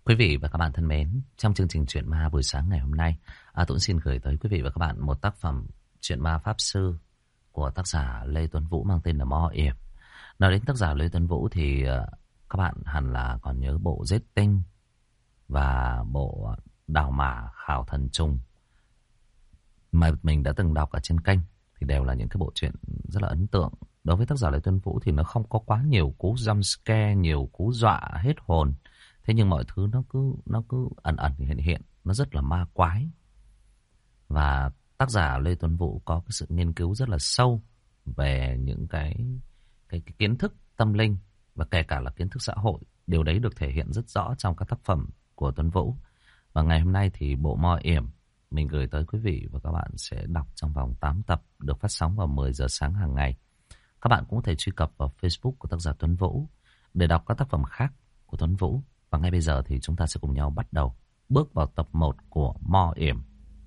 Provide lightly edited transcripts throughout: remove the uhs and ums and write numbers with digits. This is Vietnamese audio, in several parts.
Quý vị và các bạn thân mến, trong chương trình Chuyện Ma buổi sáng ngày hôm nay, Tuấn xin gửi tới quý vị và các bạn một tác phẩm Chuyện Ma Pháp Sư của tác giả Lê Tuấn Vũ mang tên là Mo Yểm. Nói đến tác giả Lê Tuấn Vũ thì các bạn hẳn là còn nhớ bộ Giết Tinh và bộ Đào Mả Khảo Thần Trùng mà mình đã từng đọc ở trên kênh, thì đều là những cái bộ truyện rất là ấn tượng. Đối với tác giả Lê Tuấn Vũ thì nó không có quá nhiều cú jump scare, nhiều cú dọa hết hồn. Thế nhưng mọi thứ nó cứ ẩn ẩn hiện hiện, nó rất là ma quái. Và tác giả Lê Tuấn Vũ có cái sự nghiên cứu rất là sâu về những cái kiến thức tâm linh và kể cả là kiến thức xã hội. Điều đấy được thể hiện rất rõ trong các tác phẩm của Tuấn Vũ. Và ngày hôm nay thì bộ Mo Yểm mình gửi tới quý vị và các bạn sẽ đọc trong vòng 8 tập, được phát sóng vào 10 giờ sáng hàng ngày. Các bạn cũng có thể truy cập vào Facebook của tác giả Tuấn Vũ để đọc các tác phẩm khác của Tuấn Vũ. Và ngay bây giờ thì chúng ta sẽ cùng nhau bắt đầu bước vào tập 1 của Mo Yểm.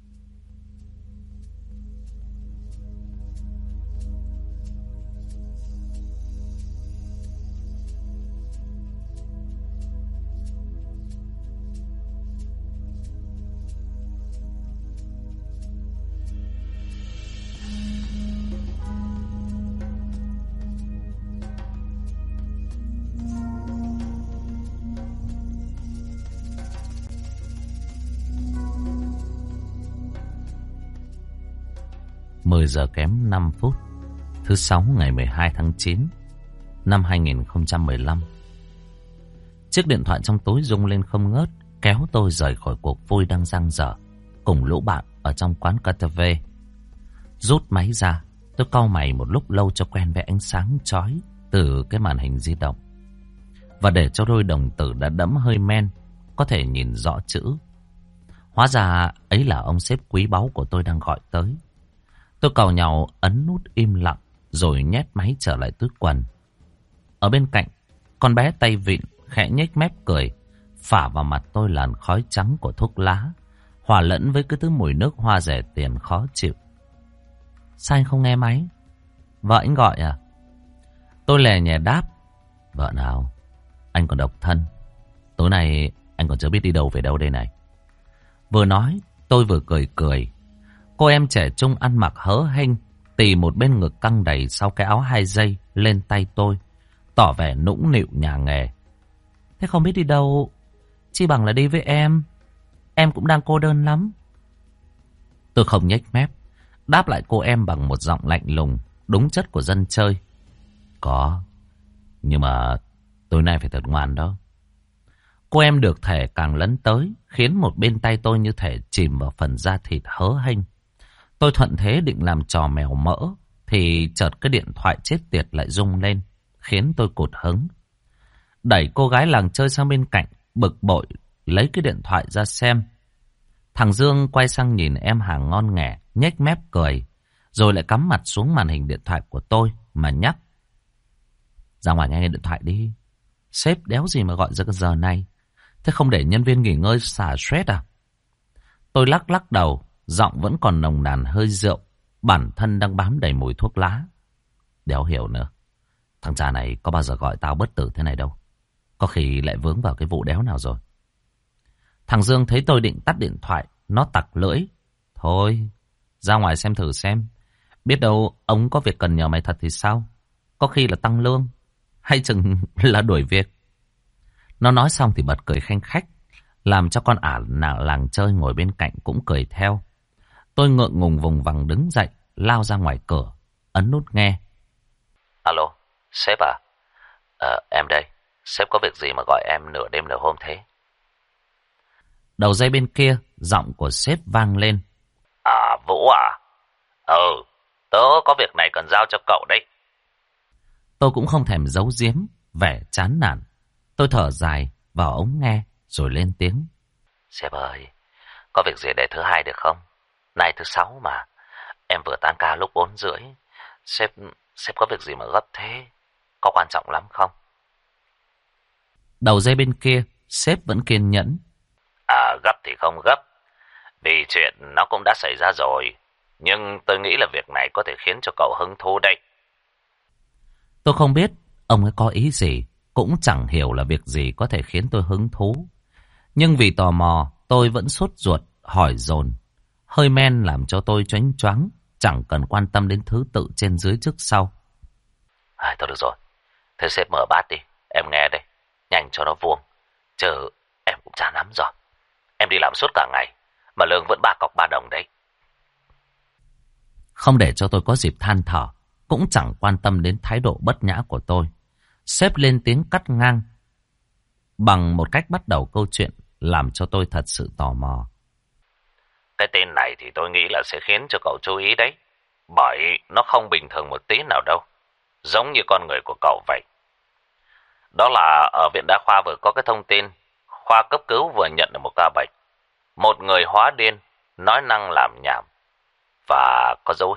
Mười giờ kém 5 phút, thứ Sáu ngày 12 tháng 9 năm 2015. Chiếc điện thoại trong túi rung lên không ngớt, kéo tôi rời khỏi cuộc vui đang dang dở cùng lũ bạn ở trong quán karaoke. Rút máy ra, tôi cau mày một lúc lâu cho quen với ánh sáng chói từ cái màn hình di động. Và để cho đôi đồng tử đã đẫm hơi men có thể nhìn rõ chữ. Hóa ra ấy là ông sếp quý báu của tôi đang gọi tới. Tôi càu nhàu ấn nút im lặng rồi nhét máy trở lại túi quần. Ở bên cạnh, con bé tay vịn khẽ nhếch mép cười, phả vào mặt tôi làn khói trắng của thuốc lá, hòa lẫn với cái thứ mùi nước hoa rẻ tiền khó chịu. Sao anh không nghe máy? Vợ anh gọi à? Tôi lè nhẹ đáp. Vợ nào? Anh còn độc thân. Tối nay anh còn chưa biết đi đâu về đâu đây này. Vừa nói, tôi vừa cười cười. Cô em trẻ trung ăn mặc hớ hênh, tì một bên ngực căng đầy sau cái áo 2 dây lên tay tôi, tỏ vẻ nũng nịu nhà nghề. Thế không biết đi đâu, chi bằng là đi với em cũng đang cô đơn lắm. Tôi không nhếch mép, đáp lại cô em bằng một giọng lạnh lùng, đúng chất của dân chơi. Có, nhưng mà tối nay phải thật ngoan đó. Cô em được thể càng lấn tới, khiến một bên tay tôi như thể chìm vào phần da thịt hớ hênh. Tôi thuận thế định làm trò mèo mỡ, thì chợt cái điện thoại chết tiệt lại rung lên, khiến tôi cụt hứng. Đẩy cô gái làng chơi sang bên cạnh, bực bội, lấy cái điện thoại ra xem. Thằng Dương quay sang nhìn em hàng ngon nghẻ, nhếch mép cười, rồi lại cắm mặt xuống màn hình điện thoại của tôi mà nhắc. Ra ngoài nghe điện thoại đi, sếp đéo gì mà gọi ra cái giờ này. Thế không để nhân viên nghỉ ngơi xả stress à? Tôi lắc lắc đầu, giọng vẫn còn nồng nàn hơi rượu, bản thân đang bám đầy mùi thuốc lá. Đéo hiểu nữa, thằng cha này có bao giờ gọi tao bất tử thế này đâu. Có khi lại vướng vào cái vụ đéo nào rồi. Thằng Dương thấy tôi định tắt điện thoại, nó tặc lưỡi. Thôi, ra ngoài xem thử xem. Biết đâu ông có việc cần nhờ mày thật thì sao? Có khi là tăng lương, hay chừng là đuổi việc. Nó nói xong thì bật cười khanh khách, làm cho con ả làng chơi ngồi bên cạnh cũng cười theo. Tôi ngượng ngùng vùng vằng đứng dậy, lao ra ngoài cửa, ấn nút nghe. Alo, sếp à? Em đây, sếp có việc gì mà gọi em nửa đêm nửa hôm thế? Đầu dây bên kia, giọng của sếp vang lên. À, Vũ à? Tớ có việc này cần giao cho cậu đấy. Tôi cũng không thèm giấu giếm, vẻ chán nản. Tôi thở dài vào ống nghe, rồi lên tiếng. Sếp ơi, có việc gì để thứ Hai được không? Nay thứ Sáu mà, em vừa tan ca lúc 4:30. Sếp có việc gì mà gấp thế? Có quan trọng lắm không? Đầu dây bên kia, sếp vẫn kiên nhẫn. À, gấp thì không gấp, vì chuyện nó cũng đã xảy ra rồi. Nhưng tôi nghĩ là việc này có thể khiến cho cậu hứng thú đây. Tôi không biết ông ấy có ý gì, cũng chẳng hiểu là việc gì có thể khiến tôi hứng thú. Nhưng vì tò mò, tôi vẫn sốt ruột, hỏi dồn. Hơi men làm cho tôi choáng choáng, chẳng cần quan tâm đến thứ tự trên dưới trước sau. Thôi được rồi, thế sếp mở bát đi, em nghe đây, nhanh cho nó vuông. Chứ em cũng chán lắm rồi. Em đi làm suốt cả ngày, mà lương vẫn 3 cọc 3 đồng đấy. Không để cho tôi có dịp than thở, cũng chẳng quan tâm đến thái độ bất nhã của tôi. Sếp lên tiếng cắt ngang bằng một cách bắt đầu câu chuyện làm cho tôi thật sự tò mò. Cái tên này thì tôi nghĩ là sẽ khiến cho cậu chú ý đấy. Bởi nó không bình thường một tí nào đâu. Giống như con người của cậu vậy. Đó là ở viện đa khoa vừa có cái thông tin. Khoa cấp cứu vừa nhận được một ca bệnh. Một người hóa điên, nói năng làm nhảm. Và có dấu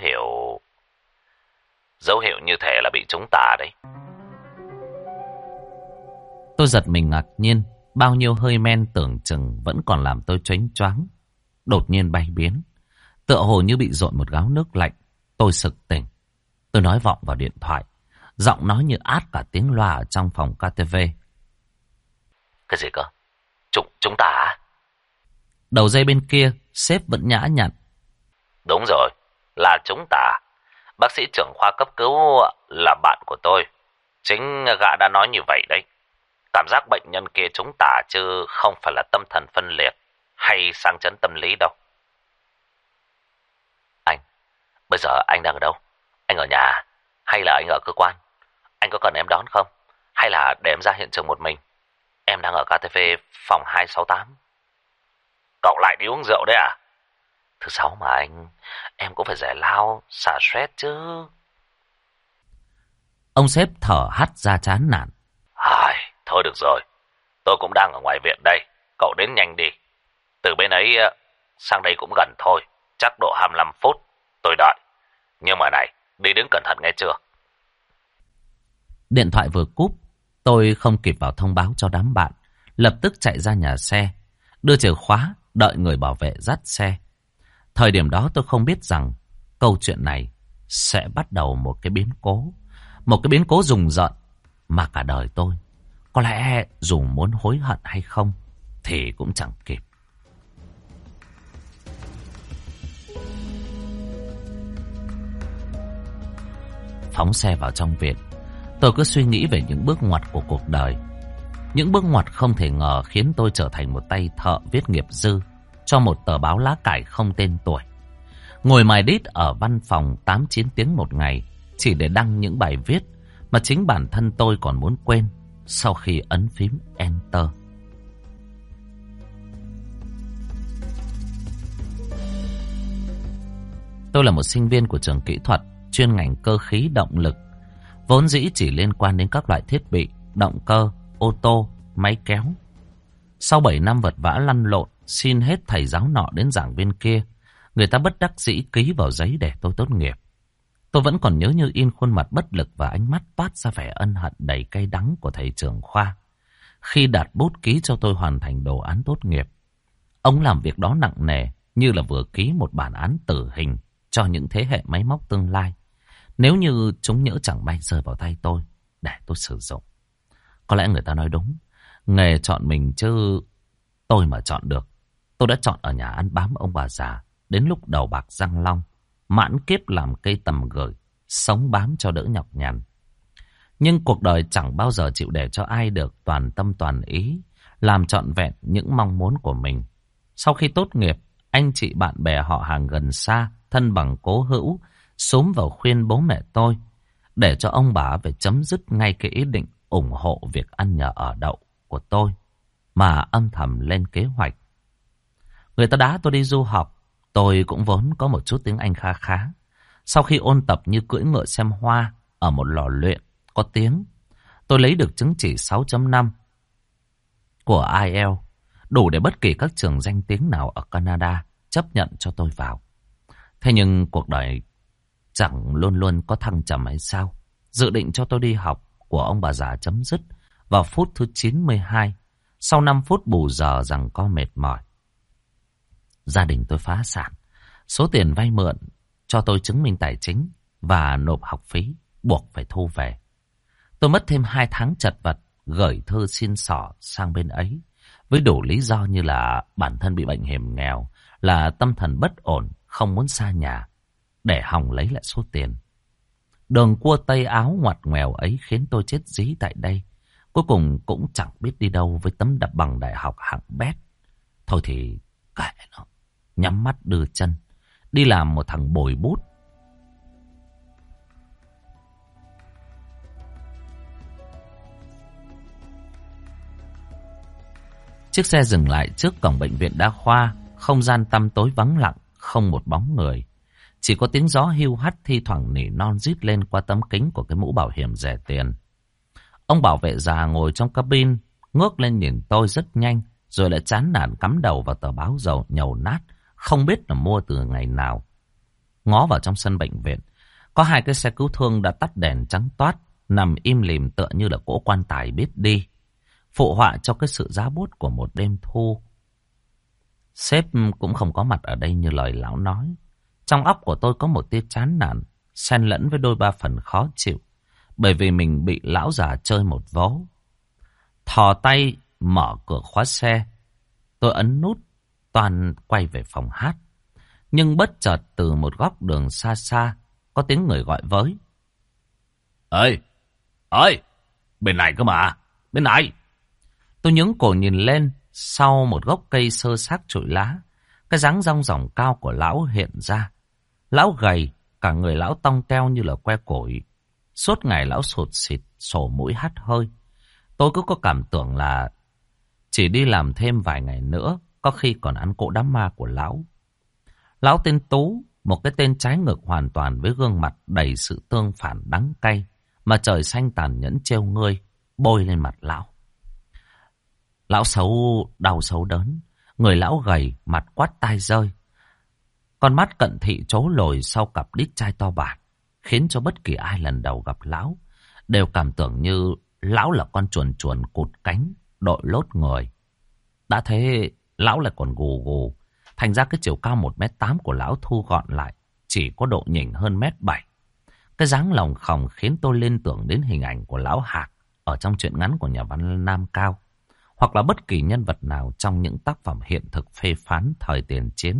hiệu như thể là bị trúng tà đấy. Tôi giật mình ngạc nhiên. Bao nhiêu hơi men tưởng chừng vẫn còn làm tôi choáng choáng. Đột nhiên bay biến. Tựa hồ như bị dội một gáo nước lạnh. Tôi sực tỉnh. Tôi nói vọng vào điện thoại. Giọng nói như át cả tiếng loa ở trong phòng KTV. Cái gì cơ? Chúng ta à? Đầu dây bên kia, sếp vẫn nhã nhặn. Đúng rồi, là chúng ta. Bác sĩ trưởng khoa cấp cứu là bạn của tôi. Chính gã đã nói như vậy đấy. Cảm giác bệnh nhân kia chúng ta chứ không phải là tâm thần phân liệt hay sang chấn tâm lý đâu. Anh, bây giờ anh đang ở đâu? Anh ở nhà hay là anh ở cơ quan? Anh có cần em đón không? Hay là để em ra hiện trường một mình? Em đang ở KTV phòng 268. Cậu lại đi uống rượu đấy à? Thứ sáu mà anh, em cũng phải giải lao, xả stress chứ. Ông sếp thở hắt ra chán nản. Thôi được rồi, tôi cũng đang ở ngoài viện đây. Cậu đến nhanh đi. Từ bên ấy sang đây cũng gần thôi. Chắc độ 25 phút, tôi đợi. Nhưng mà này, đi đứng cẩn thận nghe chưa? Điện thoại vừa cúp, tôi không kịp vào thông báo cho đám bạn. Lập tức chạy ra nhà xe, đưa chìa khóa, đợi người bảo vệ dắt xe. Thời điểm đó tôi không biết rằng câu chuyện này sẽ bắt đầu một cái biến cố. Một cái biến cố rùng rợn mà cả đời tôi, có lẽ dù muốn hối hận hay không thì cũng chẳng kịp. Phóng xe vào trong viện, tôi cứ suy nghĩ về những bước ngoặt của cuộc đời. Những bước ngoặt không thể ngờ khiến tôi trở thành một tay thợ viết nghiệp dư cho một tờ báo lá cải không tên tuổi. Ngồi mài đít ở văn phòng 8-9 tiếng một ngày chỉ để đăng những bài viết mà chính bản thân tôi còn muốn quên sau khi ấn phím Enter. Tôi là một sinh viên của trường kỹ thuật chuyên ngành cơ khí động lực, vốn dĩ chỉ liên quan đến các loại thiết bị, động cơ, ô tô, máy kéo. Sau 7 năm vật vã lăn lộn, xin hết thầy giáo nọ đến giảng viên kia, người ta bất đắc dĩ ký vào giấy để tôi tốt nghiệp. Tôi vẫn còn nhớ như in khuôn mặt bất lực và ánh mắt toát ra vẻ ân hận đầy cay đắng của thầy trưởng khoa khi đặt bút ký cho tôi hoàn thành đồ án tốt nghiệp. Ông làm việc đó nặng nề như là vừa ký một bản án tử hình cho những thế hệ máy móc tương lai, nếu như chúng nhỡ chẳng may rơi vào tay tôi để tôi sử dụng. Có lẽ người ta nói đúng, nghề chọn mình chứ tôi mà chọn được. Tôi đã chọn ở nhà ăn bám ông bà già đến lúc đầu bạc răng long, mãn kiếp làm cây tầm gửi, sống bám cho đỡ nhọc nhằn. Nhưng cuộc đời chẳng bao giờ chịu để cho ai được toàn tâm toàn ý làm trọn vẹn những mong muốn của mình. Sau khi tốt nghiệp, anh chị bạn bè họ hàng gần xa, thân bằng cố hữu xúm vào khuyên bố mẹ tôi để cho ông bà phải chấm dứt ngay cái ý định ủng hộ việc ăn nhờ ở đậu của tôi, mà âm thầm lên kế hoạch. Người ta đá tôi đi du học, tôi cũng vốn có một chút tiếng Anh kha khá. Sau khi ôn tập như cưỡi ngựa xem hoa ở một lò luyện có tiếng, tôi lấy được chứng chỉ 6.5 của IELTS, đủ để bất kỳ các trường danh tiếng nào ở Canada chấp nhận cho tôi vào. Thế nhưng cuộc đời chẳng luôn luôn có thăng trầm hay sao? Dự định cho tôi đi học của ông bà già chấm dứt vào phút thứ 92, sau 5 phút bù giờ rằng co mệt mỏi. Gia đình tôi phá sản, số tiền vay mượn cho tôi chứng minh tài chính và nộp học phí buộc phải thu về. Tôi mất thêm 2 tháng chật vật gửi thư xin xỏ sang bên ấy với đủ lý do như là bản thân bị bệnh hiểm nghèo, là tâm thần bất ổn, không muốn xa nhà, để hòng lấy lại số tiền. Đường cua tay áo ngoặt ngoèo ấy khiến tôi chết dí tại đây. Cuối cùng cũng chẳng biết đi đâu với tấm đập bằng đại học hạng bét. Thôi thì kệ nó, nhắm mắt đưa chân, đi làm một thằng bồi bút. Chiếc xe dừng lại trước cổng bệnh viện đa khoa, không gian tăm tối vắng lặng, không một bóng người. Chỉ có tiếng gió hiu hắt thi thoảng nỉ non rít lên qua tấm kính của cái mũ bảo hiểm rẻ tiền. Ông bảo vệ già ngồi trong cabin, ngước lên nhìn tôi rất nhanh, rồi lại chán nản cắm đầu vào tờ báo dầu nhầu nát, không biết là mua từ ngày nào. Ngó vào trong sân bệnh viện, có hai cái xe cứu thương đã tắt đèn trắng toát, nằm im lìm tựa như là cỗ quan tài biết đi, phụ họa cho cái sự giá bút của một đêm thu. Sếp cũng không có mặt ở đây như lời lão nói. Trong óc của tôi có một tia chán nản, xen lẫn với đôi ba phần khó chịu, bởi vì mình bị lão già chơi một vố. Thò tay mở cửa khóa xe, tôi ấn nút, toàn quay về phòng hát. Nhưng bất chợt từ một góc đường xa xa, có tiếng người gọi với. Ơi, ơi, bên này cơ mà, bên này. Tôi nhướng cổ nhìn lên, sau một gốc cây sơ xác trụi lá, cái dáng rong ròng cao của lão hiện ra. Lão gầy, cả người lão tong teo như là que củi. Suốt ngày lão sụt xịt, sổ mũi hắt hơi. Tôi cứ có cảm tưởng là chỉ đi làm thêm vài ngày nữa, có khi còn ăn cỗ đám ma của lão. Lão tên Tú, một cái tên trái ngược hoàn toàn với gương mặt đầy sự tương phản đắng cay, mà trời xanh tàn nhẫn trêu ngươi, bôi lên mặt lão. Lão xấu, đau xấu đớn, người lão gầy, mặt quắt tai rơi. Con mắt cận thị trố lồi sau cặp đít chai to bản, khiến cho bất kỳ ai lần đầu gặp lão đều cảm tưởng như lão là con chuồn chuồn cụt cánh, đội lốt người. Đã thế, lão lại còn gù gù, thành ra cái chiều cao 1m8 của lão thu gọn lại, chỉ có độ nhỉnh hơn 1m7. Cái dáng lòng khòng khiến tôi liên tưởng đến hình ảnh của lão Hạc ở trong truyện ngắn của nhà văn Nam Cao, hoặc là bất kỳ nhân vật nào trong những tác phẩm hiện thực phê phán thời tiền chiến.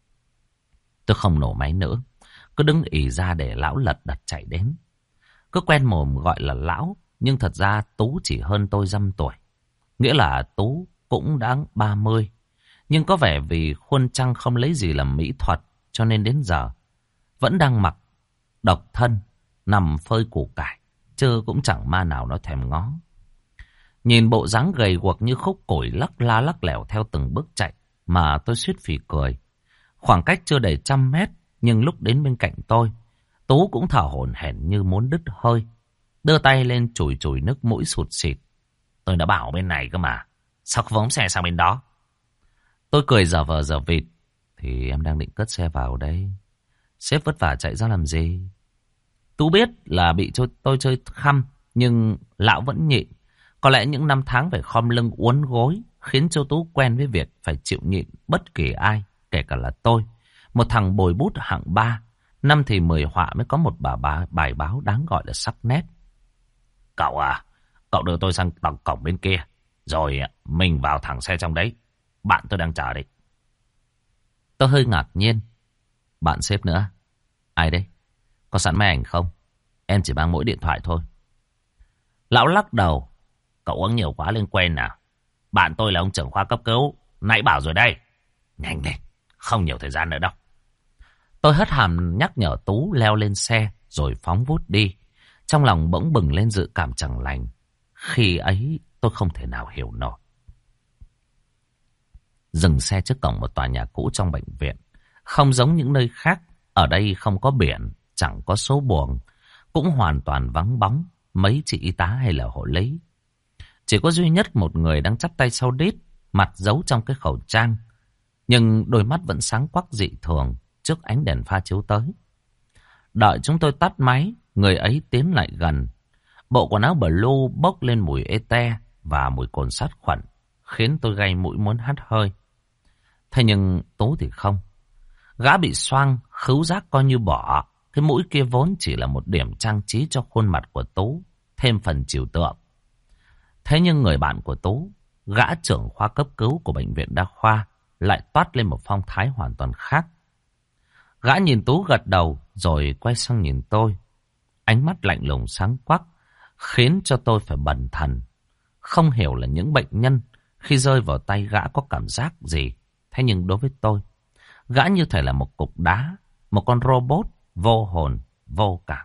Tôi không nổ máy nữa, cứ đứng ì ra để lão lật đật chạy đến. Cứ quen mồm gọi là lão, nhưng thật ra Tú chỉ hơn tôi dăm tuổi. Nghĩa là Tú cũng đã 30. Nhưng có vẻ vì khuôn trăng không lấy gì làm mỹ thuật, cho nên đến giờ vẫn đang mặc độc thân, nằm phơi củ cải, chứ cũng chẳng ma nào nó thèm ngó. Nhìn bộ dáng gầy guộc như khúc củi lắc la lắc lẻo theo từng bước chạy mà tôi suýt phì cười. Khoảng cách chưa đầy 100 mét, nhưng lúc đến bên cạnh tôi, Tú cũng thở hổn hển như muốn đứt hơi, đưa tay lên chùi chùi nước mũi sụt sịt. Tôi đã bảo bên này cơ mà, sao không phóng xe sang bên đó? Tôi cười giờ vờ giờ vịt. Thì em đang định cất xe vào đây. Sếp vất vả chạy ra làm gì? Tú biết là bị tôi chơi khăm, nhưng lão vẫn nhịn. Có lẽ những năm tháng phải khom lưng uốn gối khiến cho Tú quen với việc phải chịu nhịn bất kỳ ai, kể cả là tôi. Một thằng bồi bút hạng 3, năm thì 10 họa mới có một bài báo đáng gọi là sắc nét. Cậu à, cậu đưa tôi sang tầng cổng bên kia, rồi mình vào thẳng xe trong đấy. Bạn tôi đang chờ đấy. Tôi hơi ngạc nhiên. Bạn sếp nữa? Ai đây? Có sẵn máy ảnh không? Em chỉ mang mỗi điện thoại thôi. Lão lắc đầu. Cậu uống nhiều quá lên quen nào. Bạn tôi là ông trưởng khoa cấp cứu, nãy bảo rồi đây. Nhanh lên, không nhiều thời gian nữa đâu. Tôi hất hàm nhắc nhở Tú leo lên xe rồi phóng vút đi. Trong lòng bỗng bừng lên dự cảm chẳng lành. Khi ấy tôi không thể nào hiểu nổi. Dừng xe trước cổng một tòa nhà cũ trong bệnh viện. Không giống những nơi khác, ở đây không có biển, chẳng có số buồng, cũng hoàn toàn vắng bóng mấy chị y tá hay là hộ lý. Chỉ có duy nhất một người đang chắp tay sau đít, mặt giấu trong cái khẩu trang, nhưng đôi mắt vẫn sáng quắc dị thường trước ánh đèn pha chiếu tới. Đợi chúng tôi tắt máy, người ấy tiến lại gần. Bộ quần áo blue bốc lên mùi ete và mùi cồn sát khuẩn, khiến tôi gay mũi muốn hắt hơi. Thế nhưng Tú thì không. Gã bị xoang, khứu giác coi như bỏ. Cái mũi kia vốn chỉ là một điểm trang trí cho khuôn mặt của Tú, thêm phần trừu tượng. Thế nhưng người bạn của Tú, gã trưởng khoa cấp cứu của bệnh viện đa khoa lại toát lên một phong thái hoàn toàn khác. Gã nhìn Tú gật đầu rồi quay sang nhìn tôi. Ánh mắt lạnh lùng sáng quắc khiến cho tôi phải bần thần. Không hiểu là những bệnh nhân khi rơi vào tay gã có cảm giác gì. Thế nhưng đối với tôi, gã như thể là một cục đá, một con robot vô hồn, vô cảm.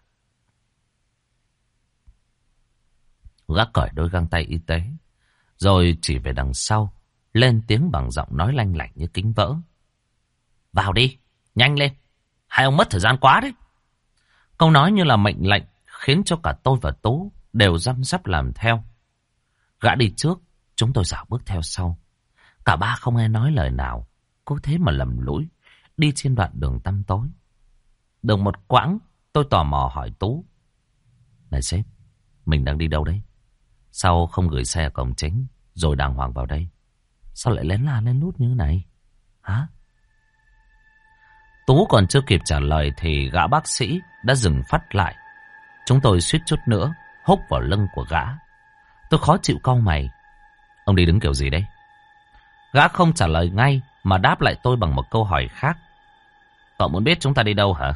Gã cởi đôi găng tay y tế, rồi chỉ về đằng sau, lên tiếng bằng giọng nói lanh lảnh như kính vỡ. Vào đi, nhanh lên, hai ông mất thời gian quá đấy. Câu nói như là mệnh lệnh khiến cho cả tôi và Tú đều răm rắp làm theo. Gã đi trước, chúng tôi dạo bước theo sau. Cả ba không ai nói lời nào, cứ thế mà lầm lũi đi trên đoạn đường tăm tối. Được một quãng, tôi tò mò hỏi Tú. Này sếp, mình đang đi đâu đấy? Sao không gửi xe ở cổng chính rồi đàng hoàng vào đây? Sao lại lén la lén lút như thế này? Hả? Tú còn chưa kịp trả lời thì gã bác sĩ đã dừng phát lại. Chúng tôi suýt chút nữa húc vào lưng của gã. Tôi khó chịu cau mày. Ông đi đứng kiểu gì đấy? Gã không trả lời ngay mà đáp lại tôi bằng một câu hỏi khác. Cậu muốn biết chúng ta đi đâu hả?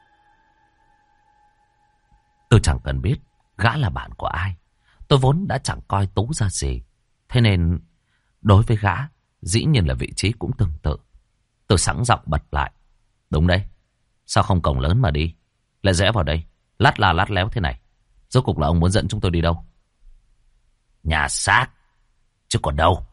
Tôi chẳng cần biết gã là bạn của ai. Tôi vốn đã chẳng coi Tú ra gì. Thế nên đối với gã, dĩ nhiên là vị trí cũng tương tự. Tôi sẵn giọng bật lại. Đúng đấy. Sao không cổng lớn mà đi, lại rẽ vào đây, lát la lát léo thế này? Rốt cuộc là ông muốn dẫn chúng tôi đi đâu? Nhà xác, chứ còn đâu.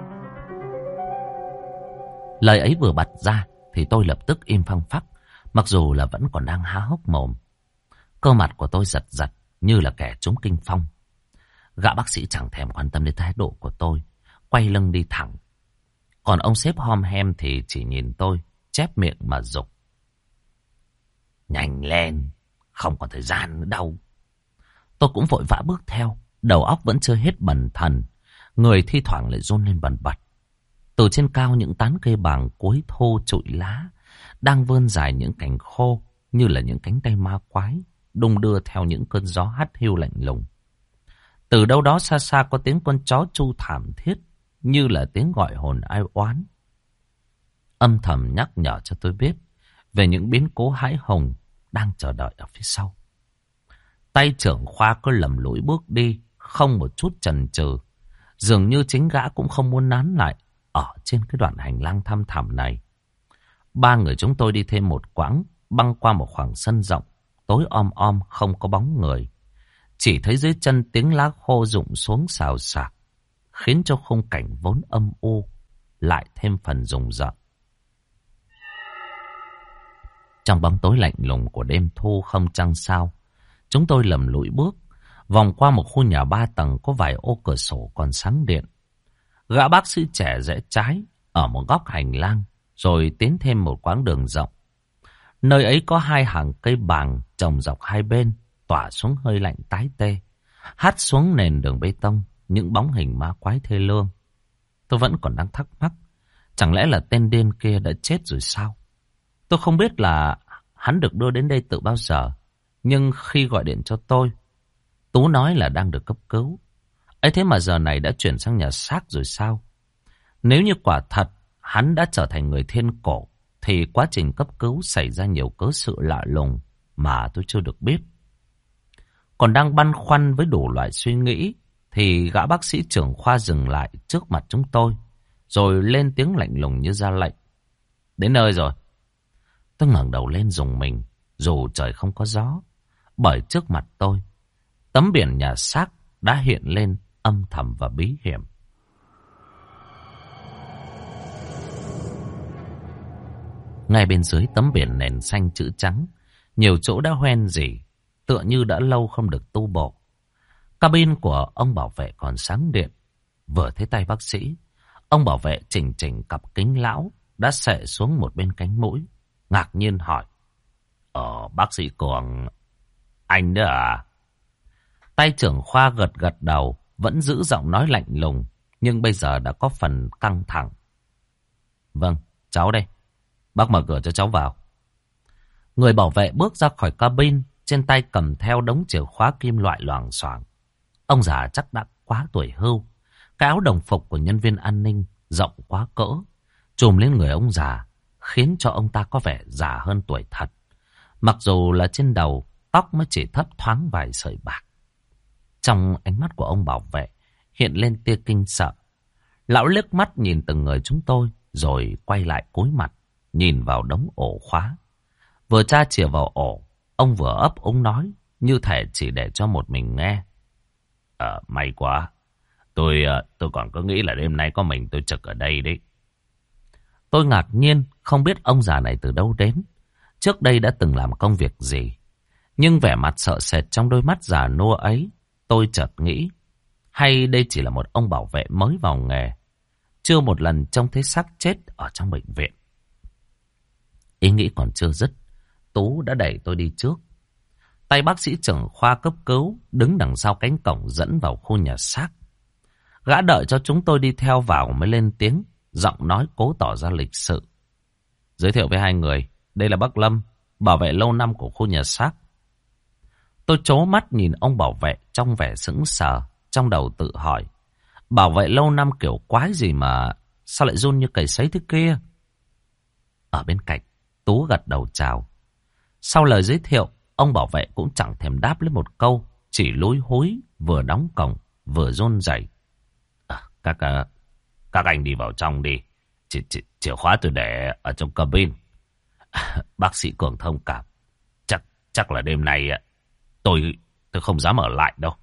Lời ấy vừa bật ra thì tôi lập tức im phăng phắc, mặc dù là vẫn còn đang há hốc mồm. Cơ mặt của tôi giật giật như là kẻ trúng kinh phong. Gã bác sĩ chẳng thèm quan tâm đến thái độ của tôi, quay lưng đi thẳng. Còn ông sếp hom hem thì chỉ nhìn tôi, chép miệng mà giục. Nhanh lên, không còn thời gian nữa đâu. Tôi cũng vội vã bước theo, đầu óc vẫn chưa hết bần thần, người thi thoảng lại run lên bần bật. Từ trên cao những tán cây bàng cuối thô trụi lá đang vươn dài những cành khô như là những cánh tay ma quái, đung đưa theo những cơn gió hắt hiu lạnh lùng. Từ đâu đó xa xa có tiếng con chó tru thảm thiết, như là tiếng gọi hồn ai oán. Âm thầm nhắc nhở cho tôi biết về những biến cố hãi hùng đang chờ đợi ở phía sau. Tay trưởng khoa cứ lầm lũi bước đi, không một chút chần chừ. Dường như chính gã cũng không muốn nán lại ở trên cái đoạn hành lang thăm thẳm này. Ba người chúng tôi đi thêm một quãng, băng qua một khoảng sân rộng, tối om om không có bóng người. Chỉ thấy dưới chân tiếng lá khô rụng xuống xào xạc, khiến cho khung cảnh vốn âm u lại thêm phần rùng rợn. Trong bóng tối lạnh lùng của đêm thu không trăng sao, chúng tôi lầm lũi bước, vòng qua một khu nhà 3 tầng có vài ô cửa sổ còn sáng điện. Gã bác sĩ trẻ rẽ trái ở một góc hành lang, rồi tiến thêm một quãng đường rộng. Nơi ấy có hai hàng cây bàng trồng dọc hai bên, tỏa xuống hơi lạnh tái tê, hắt xuống nền đường bê tông những bóng hình ma quái thê lương. Tôi vẫn còn đang thắc mắc, chẳng lẽ là tên điên kia đã chết rồi sao? Tôi không biết là hắn được đưa đến đây từ bao giờ, nhưng khi gọi điện cho tôi, Tú nói là đang được cấp cứu. Ấy thế mà giờ này đã chuyển sang nhà xác rồi sao? Nếu như quả thật hắn đã trở thành người thiên cổ, thì quá trình cấp cứu xảy ra nhiều cớ sự lạ lùng mà tôi chưa được biết. Còn đang băn khoăn với đủ loại suy nghĩ, thì gã bác sĩ trưởng khoa dừng lại trước mặt chúng tôi, rồi lên tiếng lạnh lùng như ra lệnh. Đến nơi rồi. Tôi ngẩng đầu lên rùng mình, dù trời không có gió, bởi trước mặt tôi, tấm biển nhà xác đã hiện lên âm thầm và bí hiểm. Ngay bên dưới tấm biển nền xanh chữ trắng, nhiều chỗ đã hoen rỉ, tựa như đã lâu không được tu bổ. Cabin của ông bảo vệ còn sáng điện. Vừa thấy tay bác sĩ, ông bảo vệ chỉnh chỉnh cặp kính lão đã xệ xuống một bên cánh mũi, ngạc nhiên hỏi. Bác sĩ Cường, anh đó à? Tay trưởng khoa gật gật đầu, vẫn giữ giọng nói lạnh lùng, nhưng bây giờ đã có phần căng thẳng. Vâng, cháu đây. Bác mở cửa cho cháu vào. Người bảo vệ bước ra khỏi cabin, trên tay cầm theo đống chìa khóa kim loại loảng xoảng. Ông già chắc đã quá tuổi hưu, Cái áo đồng phục của nhân viên an ninh rộng quá cỡ, trùm lên người ông già, khiến cho ông ta có vẻ già hơn tuổi thật. Mặc dù là trên đầu, tóc mới chỉ thấp thoáng vài sợi bạc. Trong ánh mắt của ông bảo vệ hiện lên tia kinh sợ. Lão liếc mắt nhìn từng người chúng tôi, rồi quay lại cúi mặt, nhìn vào đống ổ khóa. Vừa tra chìa vào ổ, ông vừa ấp úng nói, như thể chỉ để cho một mình nghe. May quá. Tôi còn có nghĩ là đêm nay có mình tôi trực ở đây đấy. Tôi ngạc nhiên, không biết ông già này từ đâu đến. Trước đây đã từng làm công việc gì. Nhưng vẻ mặt sợ sệt trong đôi mắt già nua ấy, tôi chợt nghĩ, hay đây chỉ là một ông bảo vệ mới vào nghề, chưa một lần trông thấy xác chết ở trong bệnh viện. Ý nghĩ còn chưa dứt, Tú đã đẩy tôi đi trước. Tay bác sĩ trưởng khoa cấp cứu đứng đằng sau cánh cổng dẫn vào khu nhà xác. Gã đợi cho chúng tôi đi theo vào mới lên tiếng, giọng nói cố tỏ ra lịch sự. Giới thiệu với hai người, đây là bác Lâm, bảo vệ lâu năm của khu nhà xác. Tôi trố mắt nhìn ông bảo vệ trong vẻ sững sờ, trong đầu tự hỏi. Bảo vệ lâu năm kiểu quái gì mà sao lại run như cầy sấy thế kia? Ở bên cạnh, Tú gật đầu chào. Sau lời giới thiệu, ông bảo vệ cũng chẳng thèm đáp lấy một câu, chỉ lúi húi vừa đóng cổng vừa run rẩy. Các anh đi vào trong đi. Chìa khóa tôi để ở trong cabin. Bác sĩ Cường thông cảm. Chắc là đêm nay tôi không dám ở lại đâu.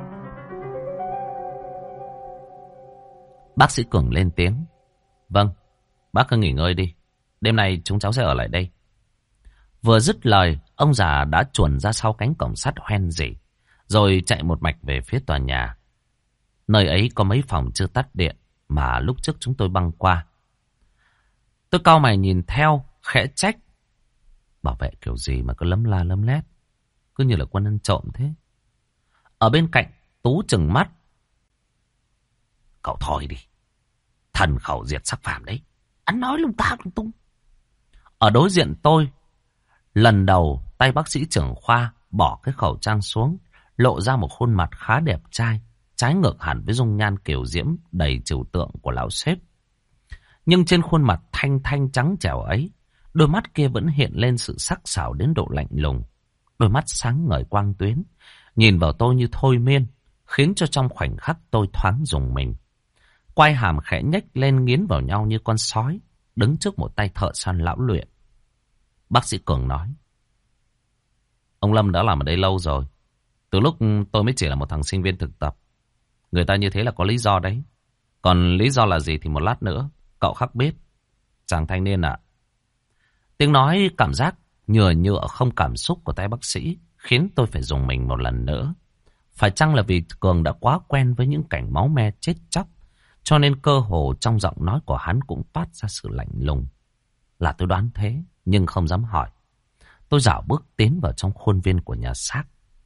Bác sĩ Cường lên tiếng. Vâng, bác cứ nghỉ ngơi đi. Đêm nay chúng cháu sẽ ở lại đây. Vừa dứt lời, ông già đã chuồn ra sau cánh cổng sắt hoen rỉ, rồi chạy một mạch về phía tòa nhà. Nơi ấy có mấy phòng chưa tắt điện mà lúc trước chúng tôi băng qua. Tôi cau mày nhìn theo, khẽ trách. Bảo vệ kiểu gì mà cứ lấm la lấm lét, cứ như là quân ăn trộm thế. Ở bên cạnh, Tú trừng mắt. Cậu thôi đi. Thần khẩu diệt sắc phàm đấy. Anh nói lung ta lung tung. Ở đối diện tôi, lần đầu tay bác sĩ trưởng khoa bỏ cái khẩu trang xuống, lộ ra một khuôn mặt khá đẹp trai, trái ngược hẳn với dung nhan kiều diễm đầy trừu tượng của lão sếp. Nhưng trên khuôn mặt thanh thanh trắng trẻo ấy, đôi mắt kia vẫn hiện lên sự sắc sảo đến độ lạnh lùng. Đôi mắt sáng ngời quang tuyến, nhìn vào tôi như thôi miên, khiến cho trong khoảnh khắc tôi thoáng rùng mình. Quai hàm khẽ nhếch lên nghiến vào nhau như con sói, đứng trước một tay thợ săn lão luyện. Bác sĩ Cường nói. Ông Lâm đã làm ở đây lâu rồi. Từ lúc tôi mới chỉ là một thằng sinh viên thực tập. Người ta như thế là có lý do đấy. Còn lý do là gì thì một lát nữa cậu khắc biết. Chàng thanh niên ạ. Tiếng nói cảm giác nhựa nhựa không cảm xúc của tay bác sĩ khiến tôi phải dùng mình một lần nữa. Phải chăng là vì Cường đã quá quen với những cảnh máu me chết chóc, cho nên cơ hồ trong giọng nói của hắn cũng toát ra sự lạnh lùng. Là tôi đoán thế, nhưng không dám hỏi. Tôi dạo bước tiến vào trong khuôn viên của nhà xác.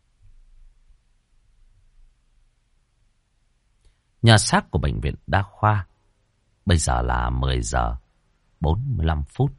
Nhà xác của bệnh viện đa khoa. Bây giờ là 10 giờ 45 phút.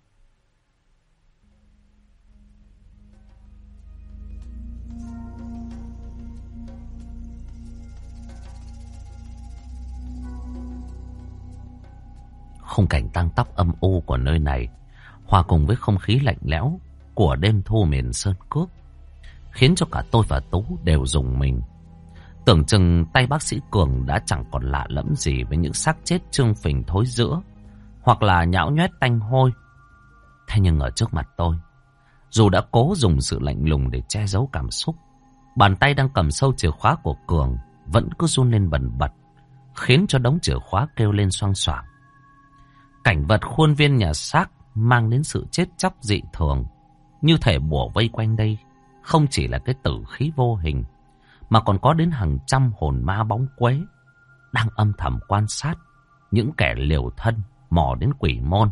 Khung cảnh tăng tóc âm u của nơi này hòa cùng với không khí lạnh lẽo của đêm thu miền Sơn Cước khiến cho cả tôi và Tú đều rùng mình. Tưởng chừng tay bác sĩ Cường đã chẳng còn lạ lẫm gì với những xác chết trương phình thối rữa hoặc là nhão nhoét tanh hôi. Thế nhưng ở trước mặt tôi, dù đã cố dùng sự lạnh lùng để che giấu cảm xúc, bàn tay đang cầm sâu chìa khóa của Cường vẫn cứ run lên bần bật, khiến cho đống chìa khóa kêu lên xoang xoảng. Cảnh vật khuôn viên nhà xác mang đến sự chết chóc dị thường, như thể bủa vây quanh đây không chỉ là cái tử khí vô hình, mà còn có đến hàng trăm hồn ma bóng quế đang âm thầm quan sát những kẻ liều thân mò đến quỷ môn.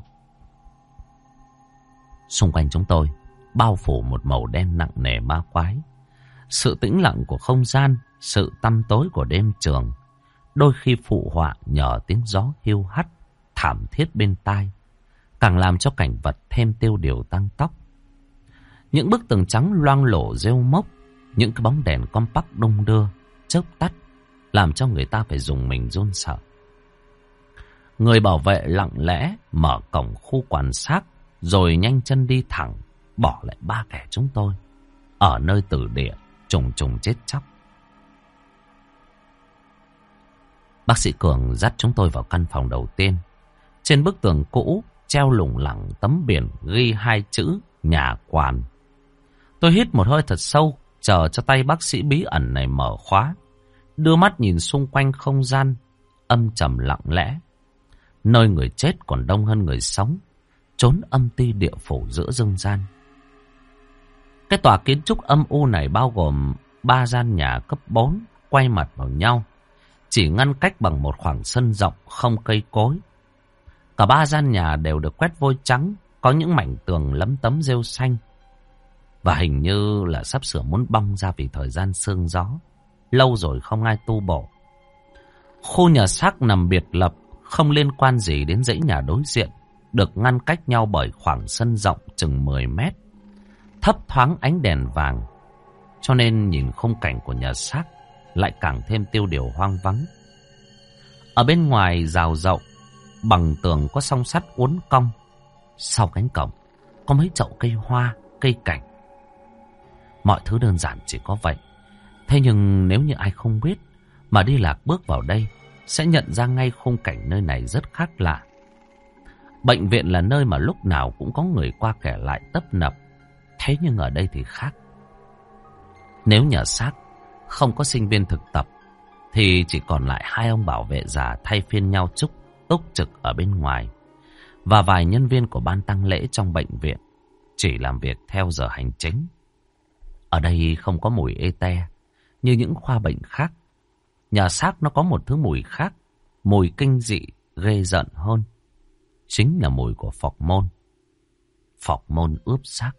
Xung quanh chúng tôi bao phủ một màu đen nặng nề ma quái. Sự tĩnh lặng của không gian, sự tăm tối của đêm trường, đôi khi phụ họa nhờ tiếng gió hiu hắt thảm thiết bên tai, càng làm cho cảnh vật thêm tiêu điều tăng tóc. Những bức tường trắng loang lổ rêu mốc, những cái bóng đèn compact đung đưa chớp tắt, làm cho người ta phải dùng mình run sợ. Người bảo vệ lặng lẽ mở cổng khu quan sát, rồi nhanh chân đi thẳng, bỏ lại 3 kẻ chúng tôi ở nơi tử địa trùng trùng chết chóc. Bác sĩ Cường dắt chúng tôi vào căn phòng đầu tiên. Trên bức tường cũ treo lủng lẳng tấm biển ghi 2 chữ nhà quan. Tôi hít một hơi thật sâu, chờ cho tay bác sĩ bí ẩn này mở khóa, đưa mắt nhìn xung quanh không gian âm trầm lặng lẽ. Nơi người chết còn đông hơn người sống, chốn âm ti địa phủ giữa dương gian. Cái tòa kiến trúc âm u này bao gồm 3 gian nhà cấp 4 quay mặt vào nhau, chỉ ngăn cách bằng một khoảng sân rộng không cây cối. Cả 3 gian nhà đều được quét vôi trắng, có những mảnh tường lấm tấm rêu xanh, và hình như là sắp sửa muốn bong ra vì thời gian sương gió, lâu rồi không ai tu bổ. Khu nhà xác nằm biệt lập, không liên quan gì đến dãy nhà đối diện, được ngăn cách nhau bởi khoảng sân rộng chừng 10 mét, thấp thoáng ánh đèn vàng, cho nên nhìn khung cảnh của nhà xác lại càng thêm tiêu điều hoang vắng. Ở bên ngoài rào rộng, bằng tường có song sắt uốn cong. Sau cánh cổng có mấy chậu cây hoa, cây cảnh. Mọi thứ đơn giản chỉ có vậy. Thế nhưng nếu như ai không biết mà đi lạc bước vào đây, sẽ nhận ra ngay khung cảnh nơi này rất khác lạ. Bệnh viện là nơi mà lúc nào cũng có người qua kẻ lại tấp nập. Thế nhưng ở đây thì khác. Nếu nhà xác không có sinh viên thực tập, thì chỉ còn lại 2 ông bảo vệ già thay phiên nhau túc trực ở bên ngoài, và vài nhân viên của ban tang lễ trong bệnh viện chỉ làm việc theo giờ hành chính. Ở đây không có mùi ê te như những khoa bệnh khác. Nhà xác nó có một thứ mùi khác, mùi kinh dị ghê rợn hơn. Chính là mùi của phọc môn. Phọc môn ướp xác.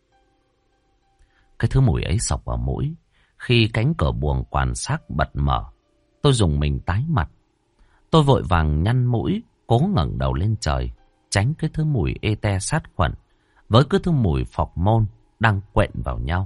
Cái thứ mùi ấy xộc vào mũi. Khi cánh cửa buồng quan xác bật mở, tôi dùng mình tái mặt. Tôi vội vàng nhăn mũi, cố ngẩng đầu lên trời, tránh cái thứ mùi ê te sát khuẩn với cái thứ mùi phọc môn đang quện vào nhau.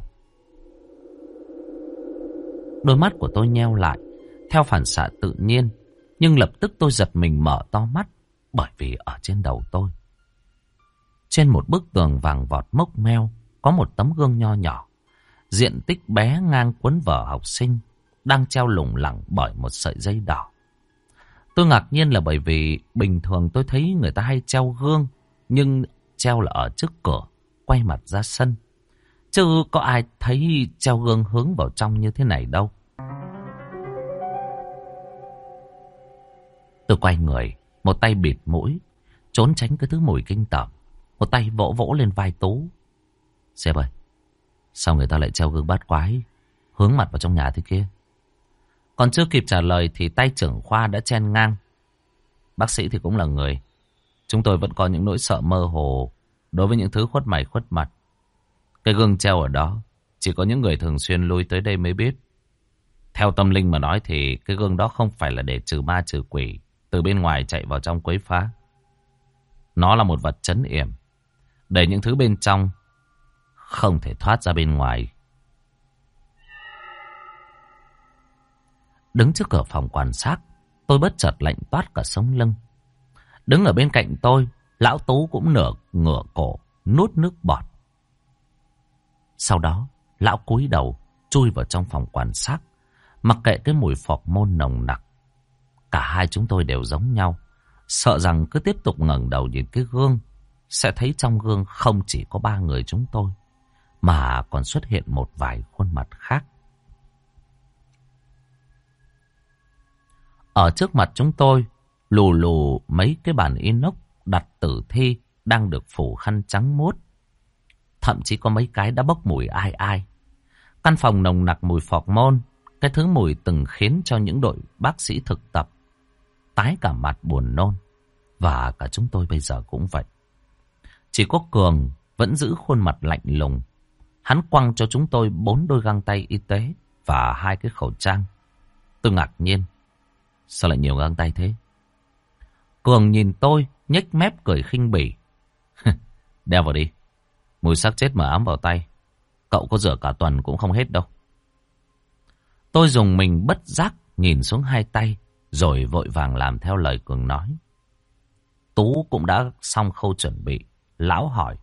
Đôi mắt của tôi nheo lại theo phản xạ tự nhiên, nhưng lập tức tôi giật mình mở to mắt, bởi vì ở trên đầu tôi, trên một bức tường vàng vọt mốc meo, có một tấm gương nho nhỏ, diện tích bé ngang cuốn vở học sinh, đang treo lủng lẳng bởi một sợi dây đỏ. Tôi ngạc nhiên là bởi vì bình thường tôi thấy người ta hay treo gương, nhưng treo là ở trước cửa, quay mặt ra sân. Chứ có ai thấy treo gương hướng vào trong như thế này đâu. Tôi quay người, một tay bịt mũi, trốn tránh cái thứ mùi kinh tởm, một tay vỗ vỗ lên vai Tú. Sếp ơi, sao người ta lại treo gương bát quái hướng mặt vào trong nhà thế kia? Còn chưa kịp trả lời thì tay trưởng khoa đã chen ngang. Bác sĩ thì cũng là người. Chúng tôi vẫn có những nỗi sợ mơ hồ đối với những thứ khuất mày khuất mặt. Cái gương treo ở đó chỉ có những người thường xuyên lui tới đây mới biết. Theo tâm linh mà nói thì cái gương đó không phải là để trừ ma trừ quỷ từ bên ngoài chạy vào trong quấy phá. Nó là một vật trấn yểm, để những thứ bên trong không thể thoát ra bên ngoài. Đứng trước cửa phòng quan sát, tôi bất chợt lạnh toát cả sống lưng. Đứng ở bên cạnh tôi, lão Tú cũng ngửa cổ nuốt nước bọt. Sau đó, lão cúi đầu chui vào trong phòng quan sát, mặc kệ cái mùi phọc môn nồng nặc. Cả hai chúng tôi đều giống nhau, sợ rằng cứ tiếp tục ngẩng đầu nhìn cái gương, sẽ thấy trong gương không chỉ có 3 người chúng tôi, mà còn xuất hiện một vài khuôn mặt khác. Ở trước mặt chúng tôi, lù lù mấy cái bàn inox đặt tử thi đang được phủ khăn trắng muốt. Thậm chí có mấy cái đã bốc mùi ai ai. Căn phòng nồng nặc mùi phọc môn, cái thứ mùi từng khiến cho những đội bác sĩ thực tập tái cả mặt buồn nôn. Và cả chúng tôi bây giờ cũng vậy. Chỉ có Cường vẫn giữ khuôn mặt lạnh lùng. Hắn quăng cho chúng tôi 4 đôi găng tay y tế và 2 cái khẩu trang. Tôi ngạc nhiên. Sao lại nhiều găng tay thế? Cường nhìn tôi, nhếch mép cười khinh bỉ. Đeo vào đi. Mùi xác chết mà ám vào tay, cậu có rửa cả tuần cũng không hết đâu. Tôi dùng mình bất giác nhìn xuống hai tay, rồi vội vàng làm theo lời Cường nói. Tú cũng đã xong khâu chuẩn bị. Lão hỏi.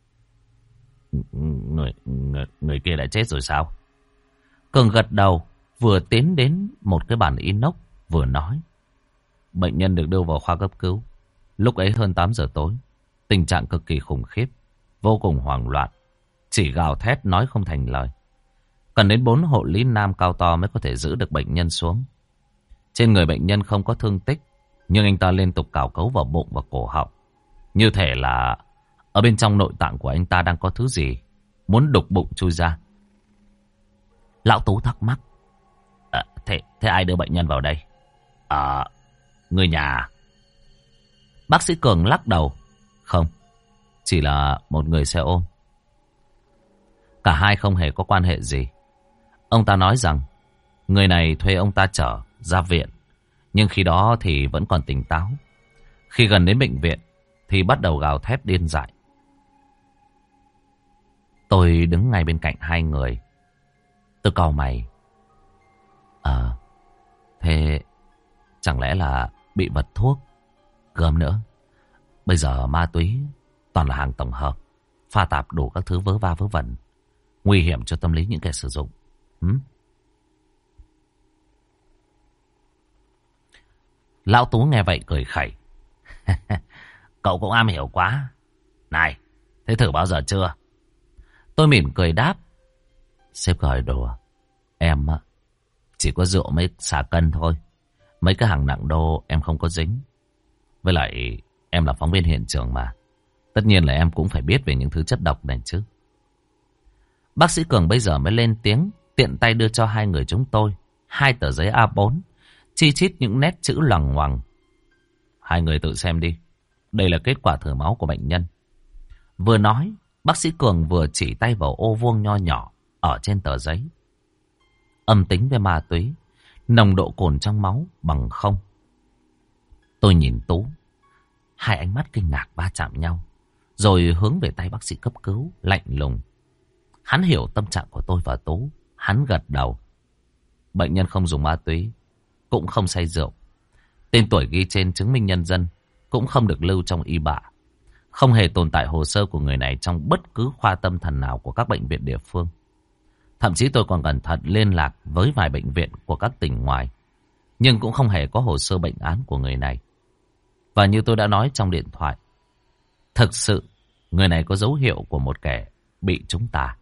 Người kia đã chết rồi sao? Cường gật đầu, vừa tiến đến một cái bàn inox, vừa nói. Bệnh nhân được đưa vào khoa cấp cứu. Lúc ấy hơn 8 giờ tối. Tình trạng cực kỳ khủng khiếp, vô cùng hoảng loạn. Chỉ gào thét nói không thành lời. Cần đến 4 hộ lý nam cao to mới có thể giữ được bệnh nhân xuống. Trên người bệnh nhân không có thương tích, nhưng anh ta liên tục cào cấu vào bụng và cổ họng. Như thể là ở bên trong nội tạng của anh ta đang có thứ gì muốn đục bụng chui ra. Lão Tú thắc mắc. Thế ai đưa bệnh nhân vào đây? Người nhà. Bác sĩ Cường lắc đầu. Không, chỉ là một người xe ôm. Cả hai không hề có quan hệ gì. Ông ta nói rằng người này thuê ông ta chở ra viện, nhưng khi đó thì vẫn còn tỉnh táo. Khi gần đến bệnh viện thì bắt đầu gào thét điên dại. Tôi đứng ngay bên cạnh hai người. Tôi cau mày. Thế chẳng lẽ là bị vật thuốc, gồm nữa. Bây giờ ma túy toàn là hàng tổng hợp, pha tạp đủ các thứ vớ va vớ vẩn, nguy hiểm cho tâm lý những kẻ sử dụng. Lão Tú nghe vậy cười khẩy. Cậu cũng am hiểu quá. Này, thế thử bao giờ chưa? Tôi mỉm cười đáp. Sếp cười đùa. Em chỉ có rượu mới xả cân thôi. Mấy cái hàng nặng đô em không có dính. Với lại em là phóng viên hiện trường mà. Tất nhiên là em cũng phải biết về những thứ chất độc này chứ. Bác sĩ Cường bây giờ mới lên tiếng, tiện tay đưa cho hai người chúng tôi 2 tờ giấy A4, chi chít những nét chữ loằng ngoằng. Hai người tự xem đi. Đây là kết quả thử máu của bệnh nhân. Vừa nói, bác sĩ Cường vừa chỉ tay vào ô vuông nho nhỏ ở trên tờ giấy. Âm tính với ma túy, nồng độ cồn trong máu bằng 0. Tôi nhìn Tú, hai ánh mắt kinh ngạc va chạm nhau, rồi hướng về tay bác sĩ cấp cứu, lạnh lùng. Hắn hiểu tâm trạng của tôi và Tú, hắn gật đầu. Bệnh nhân không dùng ma túy, cũng không say rượu. Tên tuổi ghi trên chứng minh nhân dân cũng không được lưu trong y bạ. Không hề tồn tại hồ sơ của người này trong bất cứ khoa tâm thần nào của các bệnh viện địa phương. Thậm chí tôi còn cẩn thận liên lạc với vài bệnh viện của các tỉnh ngoài, nhưng cũng không hề có hồ sơ bệnh án của người này. Và như tôi đã nói trong điện thoại, thực sự người này có dấu hiệu của một kẻ bị chúng ta.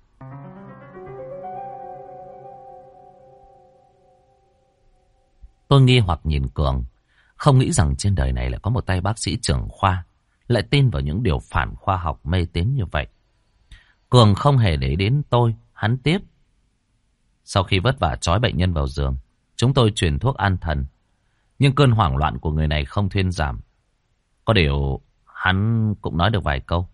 Tôi nghi hoặc nhìn Cường, không nghĩ rằng trên đời này lại có một tay bác sĩ trưởng khoa lại tin vào những điều phản khoa học mê tín như vậy. Cường không hề để đến tôi, hắn tiếp. Sau khi vất vả trói bệnh nhân vào giường, chúng tôi truyền thuốc an thần. Nhưng cơn hoảng loạn của người này không thuyên giảm. Có điều hắn cũng nói được vài câu.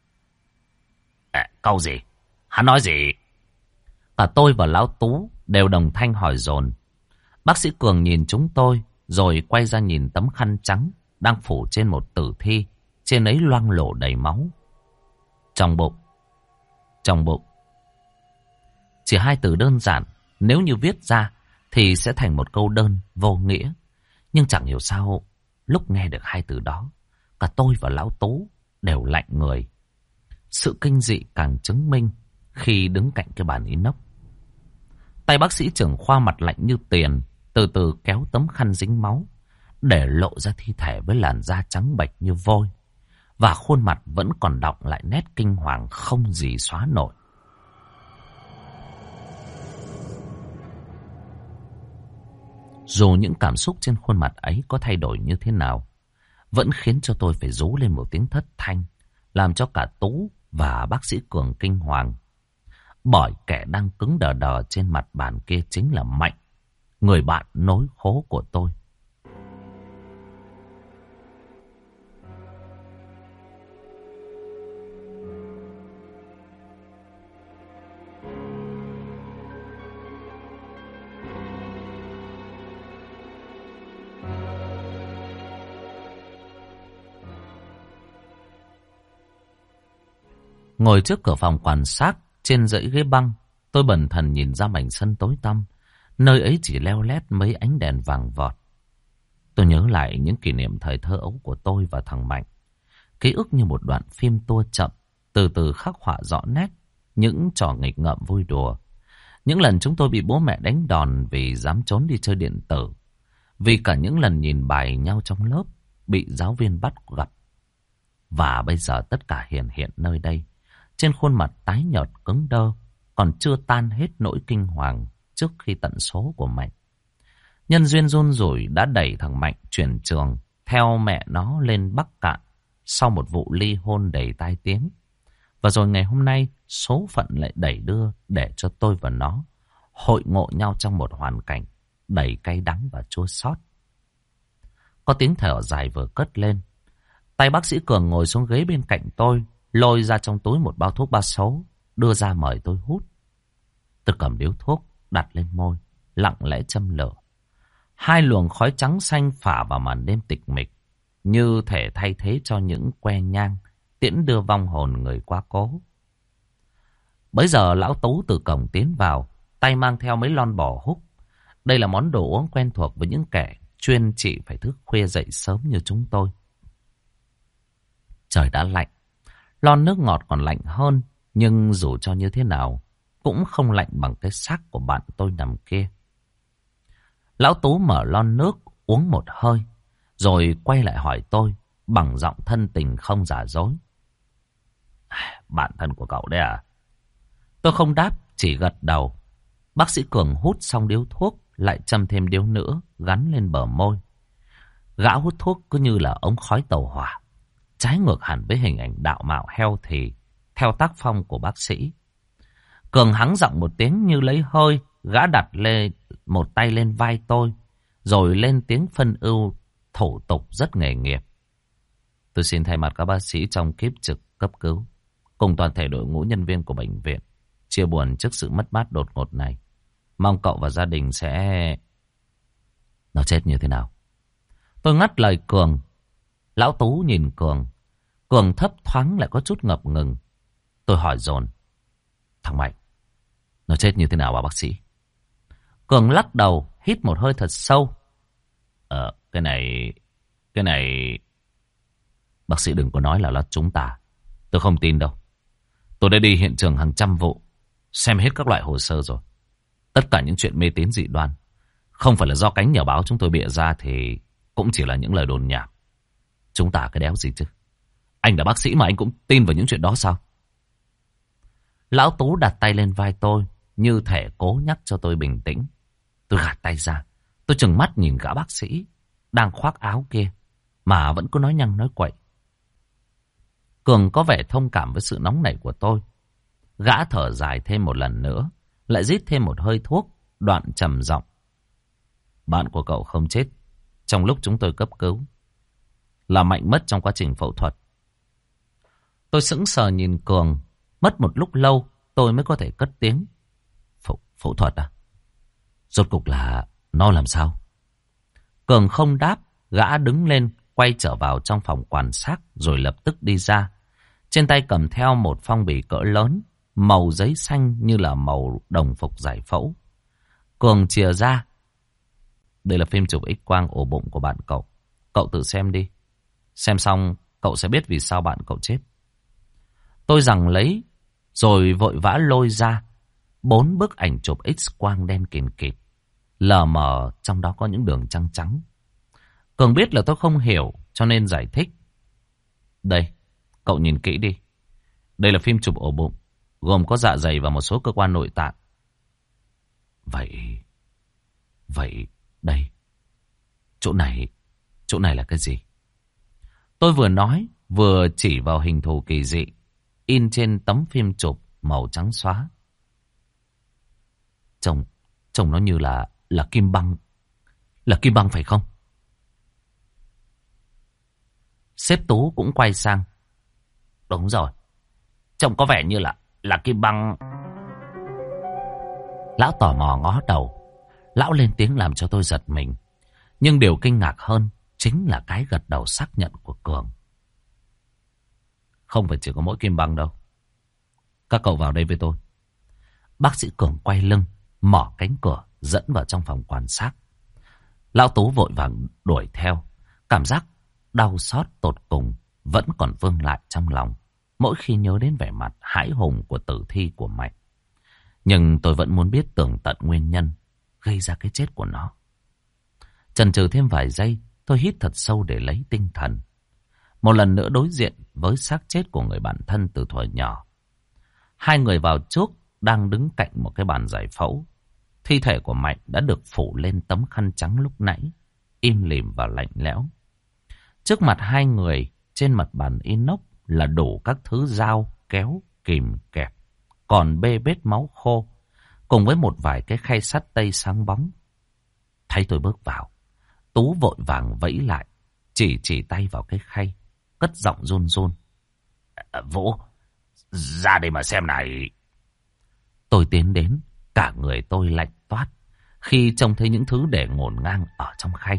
Câu gì? Hắn nói gì? Cả tôi và Lão Tú đều đồng thanh hỏi dồn. Bác sĩ Cường nhìn chúng tôi, rồi quay ra nhìn tấm khăn trắng đang phủ trên một tử thi. Trên ấy loang lổ đầy máu. Trong bụng. Trong bụng. Chỉ 2 từ đơn giản, nếu như viết ra thì sẽ thành một câu đơn vô nghĩa. Nhưng chẳng hiểu sao, lúc nghe được 2 từ đó, cả tôi và Lão Tú đều lạnh người. Sự kinh dị càng chứng minh khi đứng cạnh cái bàn inox. Tay bác sĩ trưởng khoa mặt lạnh như tiền, từ từ kéo tấm khăn dính máu, để lộ ra thi thể với làn da trắng bệch như vôi. Và khuôn mặt vẫn còn đọng lại nét kinh hoàng không gì xóa nổi. Dù những cảm xúc trên khuôn mặt ấy có thay đổi như thế nào, vẫn khiến cho tôi phải rú lên một tiếng thất thanh, làm cho cả Tú và bác sĩ Cường kinh hoàng. Bởi kẻ đang cứng đờ đờ trên mặt bàn kia chính là Mạnh, người bạn nối khố của tôi. Ngồi trước cửa phòng quan sát, trên dãy ghế băng, tôi bần thần nhìn ra mảnh sân tối tăm, Nơi ấy chỉ leo lét mấy ánh đèn vàng vọt. Tôi nhớ lại những kỷ niệm thời thơ ấu của tôi và thằng Mạnh. Ký ức như một đoạn phim tua chậm, từ từ khắc họa rõ nét những trò nghịch ngợm vui đùa. Những lần chúng tôi bị bố mẹ đánh đòn vì dám trốn đi chơi điện tử. Vì cả những lần nhìn bài nhau trong lớp, bị giáo viên bắt gặp. Và bây giờ tất cả hiện hiện nơi đây. Trên khuôn mặt tái nhợt cứng đơ, còn chưa tan hết nỗi kinh hoàng trước khi tận số của Mạnh. Nhân duyên run rủi đã đẩy thằng Mạnh chuyển trường theo mẹ nó lên Bắc Cạn sau một vụ ly hôn đầy tai tiếng. Và rồi ngày hôm nay số phận lại đẩy đưa để cho tôi và nó hội ngộ nhau trong một hoàn cảnh đầy cay đắng và chua xót. Có tiếng thở dài vừa cất lên. Tay bác sĩ Cường ngồi xuống ghế bên cạnh tôi, lôi ra trong túi một bao thuốc 36, đưa ra mời tôi hút. Tôi cầm điếu thuốc, đặt lên môi, lặng lẽ châm lửa. Hai luồng khói trắng xanh phả vào màn đêm tịch mịch, như thể thay thế cho những que nhang tiễn đưa vong hồn người quá cố. Bấy giờ lão Tú từ cổng tiến vào, tay mang theo mấy lon bò húc. Đây là món đồ uống quen thuộc với những kẻ chuyên trị phải thức khuya dậy sớm như chúng tôi. Trời đã lạnh, lon nước ngọt còn lạnh hơn, nhưng dù cho như thế nào cũng không lạnh bằng cái xác của bạn tôi nằm kia. Lão Tú mở lon nước uống một hơi, rồi quay lại hỏi tôi bằng giọng thân tình không giả dối. Bạn thân của cậu đấy à? Tôi không đáp, chỉ gật đầu. Bác sĩ Cường hút xong điếu thuốc, lại châm thêm điếu nữa, gắn lên bờ môi. Gã hút thuốc cứ như là ống khói tàu hỏa, trái ngược hẳn với hình ảnh đạo mạo heo thì theo tác phong của bác sĩ. Cường hắng giọng một tiếng như lấy hơi, gã đặt lên một tay lên vai tôi, rồi lên tiếng phân ưu thủ tục rất nghề nghiệp. Tôi xin thay mặt các bác sĩ trong kiếp trực cấp cứu, cùng toàn thể đội ngũ nhân viên của bệnh viện, chia buồn trước sự mất mát đột ngột này. Mong cậu và gia đình sẽ... Nó chết như thế nào? Tôi ngắt lời Cường. Lão Tú nhìn Cường. Cường thấp thoáng lại có chút ngập ngừng. Tôi hỏi dồn. Thằng Mạnh, nó chết như thế nào bà bác sĩ? Cường lắc đầu, hít một hơi thật sâu. Cái này... Bác sĩ đừng có nói là chúng ta. Tôi không tin đâu. Tôi đã đi hiện trường hàng trăm vụ, xem hết các loại hồ sơ rồi. Tất cả những chuyện mê tín dị đoan, không phải là do cánh nhà báo chúng tôi bịa ra thì cũng chỉ là những lời đồn nhảm. Chúng ta cái đéo gì chứ? Anh là bác sĩ mà anh cũng tin vào những chuyện đó sao? Lão Tú đặt tay lên vai tôi, như thể cố nhắc cho tôi bình tĩnh. Tôi gạt tay ra. Tôi trừng mắt nhìn gã bác sĩ đang khoác áo kia, mà vẫn cứ nói nhăng nói quậy. Cường có vẻ thông cảm với sự nóng nảy của tôi. Gã thở dài thêm một lần nữa, lại rít thêm một hơi thuốc, đoạn trầm giọng. Bạn của cậu không chết trong lúc chúng tôi cấp cứu, là Mạnh mất trong quá trình phẫu thuật. Tôi sững sờ nhìn Cường. Mất một lúc lâu tôi mới có thể cất tiếng. Phẫu thuật à? Rốt cục là nó làm sao? Cường không đáp. Gã đứng lên, quay trở vào trong phòng quan sát, rồi lập tức đi ra. Trên tay cầm theo một phong bì cỡ lớn, màu giấy xanh như là màu đồng phục giải phẫu. Cường chìa ra. Đây là phim chụp X-quang ổ bụng của bạn cậu. Cậu tự xem đi. Xem xong cậu sẽ biết vì sao bạn cậu chết. Tôi giằng lấy, rồi vội vã lôi ra 4 bức ảnh chụp X-quang đen kìn kịt. Lờ mờ trong đó có những đường trắng trắng. Cường biết là tôi không hiểu, cho nên giải thích. Đây, cậu nhìn kỹ đi. Đây là phim chụp ổ bụng, gồm có dạ dày và một số cơ quan nội tạng. Vậy, đây, chỗ này là cái gì? Tôi vừa nói, vừa chỉ vào hình thù kỳ dị in trên tấm phim chụp màu trắng xóa. Trông nó như là kim băng. Là kim băng phải không? Sếp Tú cũng quay sang. Đúng rồi, trông có vẻ như là kim băng. Lão tò mò ngó đầu. Lão lên tiếng làm cho tôi giật mình. Nhưng điều kinh ngạc hơn chính là cái gật đầu xác nhận của Cường. Không phải chỉ có mỗi kim băng đâu. Các cậu vào đây với tôi. Bác sĩ Cường quay lưng, mở cánh cửa, dẫn vào trong phòng quan sát. Lão Tú vội vàng đuổi theo. Cảm giác đau xót tột cùng vẫn còn vương lại trong lòng mỗi khi nhớ đến vẻ mặt hãi hùng của tử thi của Mạnh. Nhưng tôi vẫn muốn biết tường tận nguyên nhân gây ra cái chết của nó. Chần chừ thêm vài giây, tôi hít thật sâu để lấy tinh thần. Một lần nữa đối diện với xác chết của người bạn thân từ thuở nhỏ. Hai người vào trước đang đứng cạnh một cái bàn giải phẫu. Thi thể của Mạnh đã được phủ lên tấm khăn trắng lúc nãy, im lìm và lạnh lẽo. Trước mặt hai người, trên mặt bàn inox là đủ các thứ dao, kéo, kìm, kẹp, còn bê bết máu khô, cùng với một vài cái khay sắt tây sáng bóng. Thấy tôi bước vào, Tú vội vàng vẫy lại, chỉ tay vào cái khay, cất giọng run run. Vũ, ra đây mà xem này. Tôi tiến đến, cả người tôi lạnh toát khi trông thấy những thứ để ngổn ngang ở trong khay.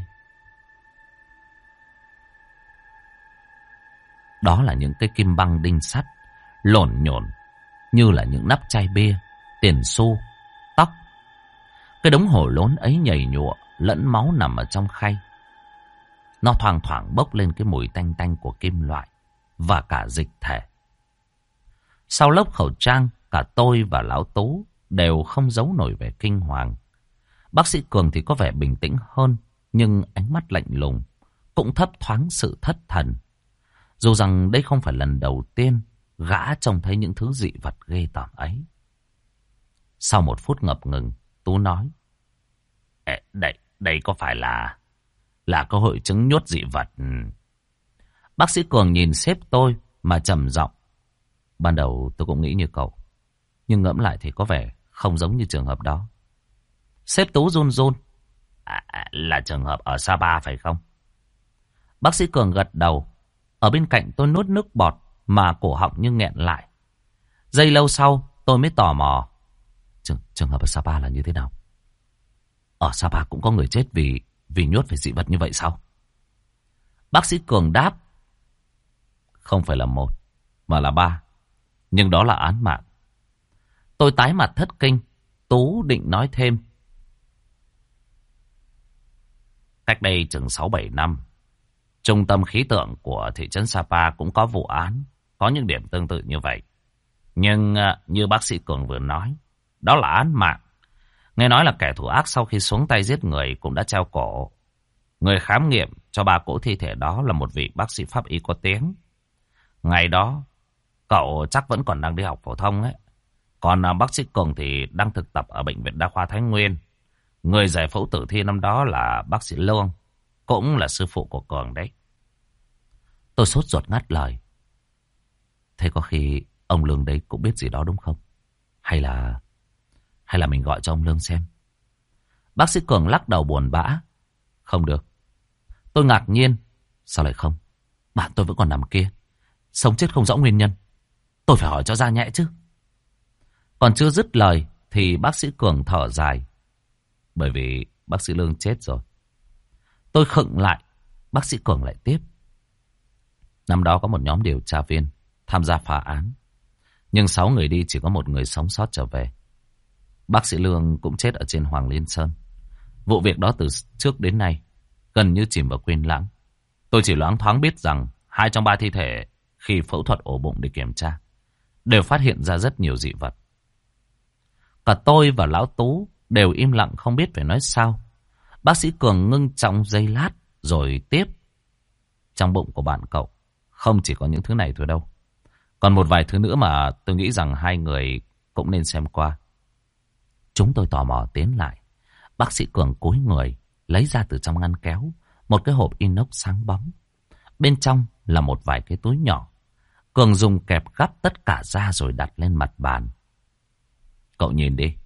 Đó là những cái kim băng đinh sắt, lổn nhổn như là những nắp chai bia, tiền xu, tóc. Cái đống hổ lốn ấy nhầy nhụa, lẫn máu nằm ở trong khay. Nó thoang thoảng bốc lên cái mùi tanh tanh của kim loại và cả dịch thể. Sau lớp khẩu trang, cả tôi và Lão Tú đều không giấu nổi vẻ kinh hoàng. Bác sĩ Cường thì có vẻ bình tĩnh hơn, nhưng ánh mắt lạnh lùng, cũng thấp thoáng sự thất thần. Dù rằng đây không phải lần đầu tiên gã trông thấy những thứ dị vật ghê tởm ấy. Sau một phút ngập ngừng, Tú nói: Đây có phải là có hội chứng nhốt dị vật? Bác sĩ Cường nhìn sếp tôi mà trầm giọng: Ban đầu tôi cũng nghĩ như cậu, nhưng ngẫm lại thì có vẻ không giống như trường hợp đó. Sếp Tú run run: Là trường hợp ở Sapa phải không? Bác sĩ Cường gật đầu. Ở bên cạnh tôi nuốt nước bọt mà cổ họng như nghẹn lại. Giây lâu sau tôi mới tò mò: Trường hợp ở Sapa là như thế nào? Ở Sapa cũng có người chết vì nhốt phải dị vật như vậy sao? Bác sĩ Cường đáp: Không phải là một, mà là 3. Nhưng đó là án mạng. Tôi tái mặt thất kinh. Tú định nói thêm. Cách đây chừng 6-7 năm, trung tâm khí tượng của thị trấn Sapa cũng có vụ án, có những điểm tương tự như vậy. Nhưng như bác sĩ Cường vừa nói, đó là án mạng. Nghe nói là kẻ thủ ác sau khi xuống tay giết người cũng đã treo cổ. Người khám nghiệm cho 3 cỗ thi thể đó là một vị bác sĩ pháp y có tiếng. Ngày đó, cậu chắc vẫn còn đang đi học phổ thông ấy. Còn bác sĩ Cường thì đang thực tập ở Bệnh viện Đa khoa Thái Nguyên. Người giải phẫu tử thi năm đó là bác sĩ Lương, cũng là sư phụ của Cường đấy. Tôi sốt ruột ngắt lời. Thế có khi ông Lương đấy cũng biết gì đó đúng không? Hay là mình gọi cho ông Lương xem? Bác sĩ Cường lắc đầu buồn bã. Không được. Tôi ngạc nhiên. Sao lại không? Bạn tôi vẫn còn nằm kia, sống chết không rõ nguyên nhân. Tôi phải hỏi cho ra nhẽ chứ. Còn chưa dứt lời thì bác sĩ Cường thở dài. Bởi vì bác sĩ Lương chết rồi. Tôi khựng lại. Bác sĩ Cường lại tiếp. Năm đó có một nhóm điều tra viên tham gia phá án, nhưng 6 người đi chỉ có 1 người sống sót trở về. Bác sĩ Lương cũng chết ở trên Hoàng Liên Sơn. Vụ việc đó từ trước đến nay gần như chìm vào quên lãng. Tôi chỉ loáng thoáng biết rằng 2 trong 3 thi thể khi phẫu thuật ổ bụng để kiểm tra đều phát hiện ra rất nhiều dị vật. Cả tôi và Lão Tú đều im lặng không biết phải nói sao. Bác sĩ Cường ngưng trong giây lát rồi tiếp. Trong bụng của bạn cậu không chỉ có những thứ này thôi đâu. Còn một vài thứ nữa mà tôi nghĩ rằng 2 người cũng nên xem qua. Chúng tôi tò mò tiến lại. Bác sĩ Cường cúi người lấy ra từ trong ngăn kéo một cái hộp inox sáng bóng. Bên trong là một vài cái túi nhỏ. Cường dùng kẹp gắp tất cả ra rồi đặt lên mặt bàn. Cậu nhìn đi.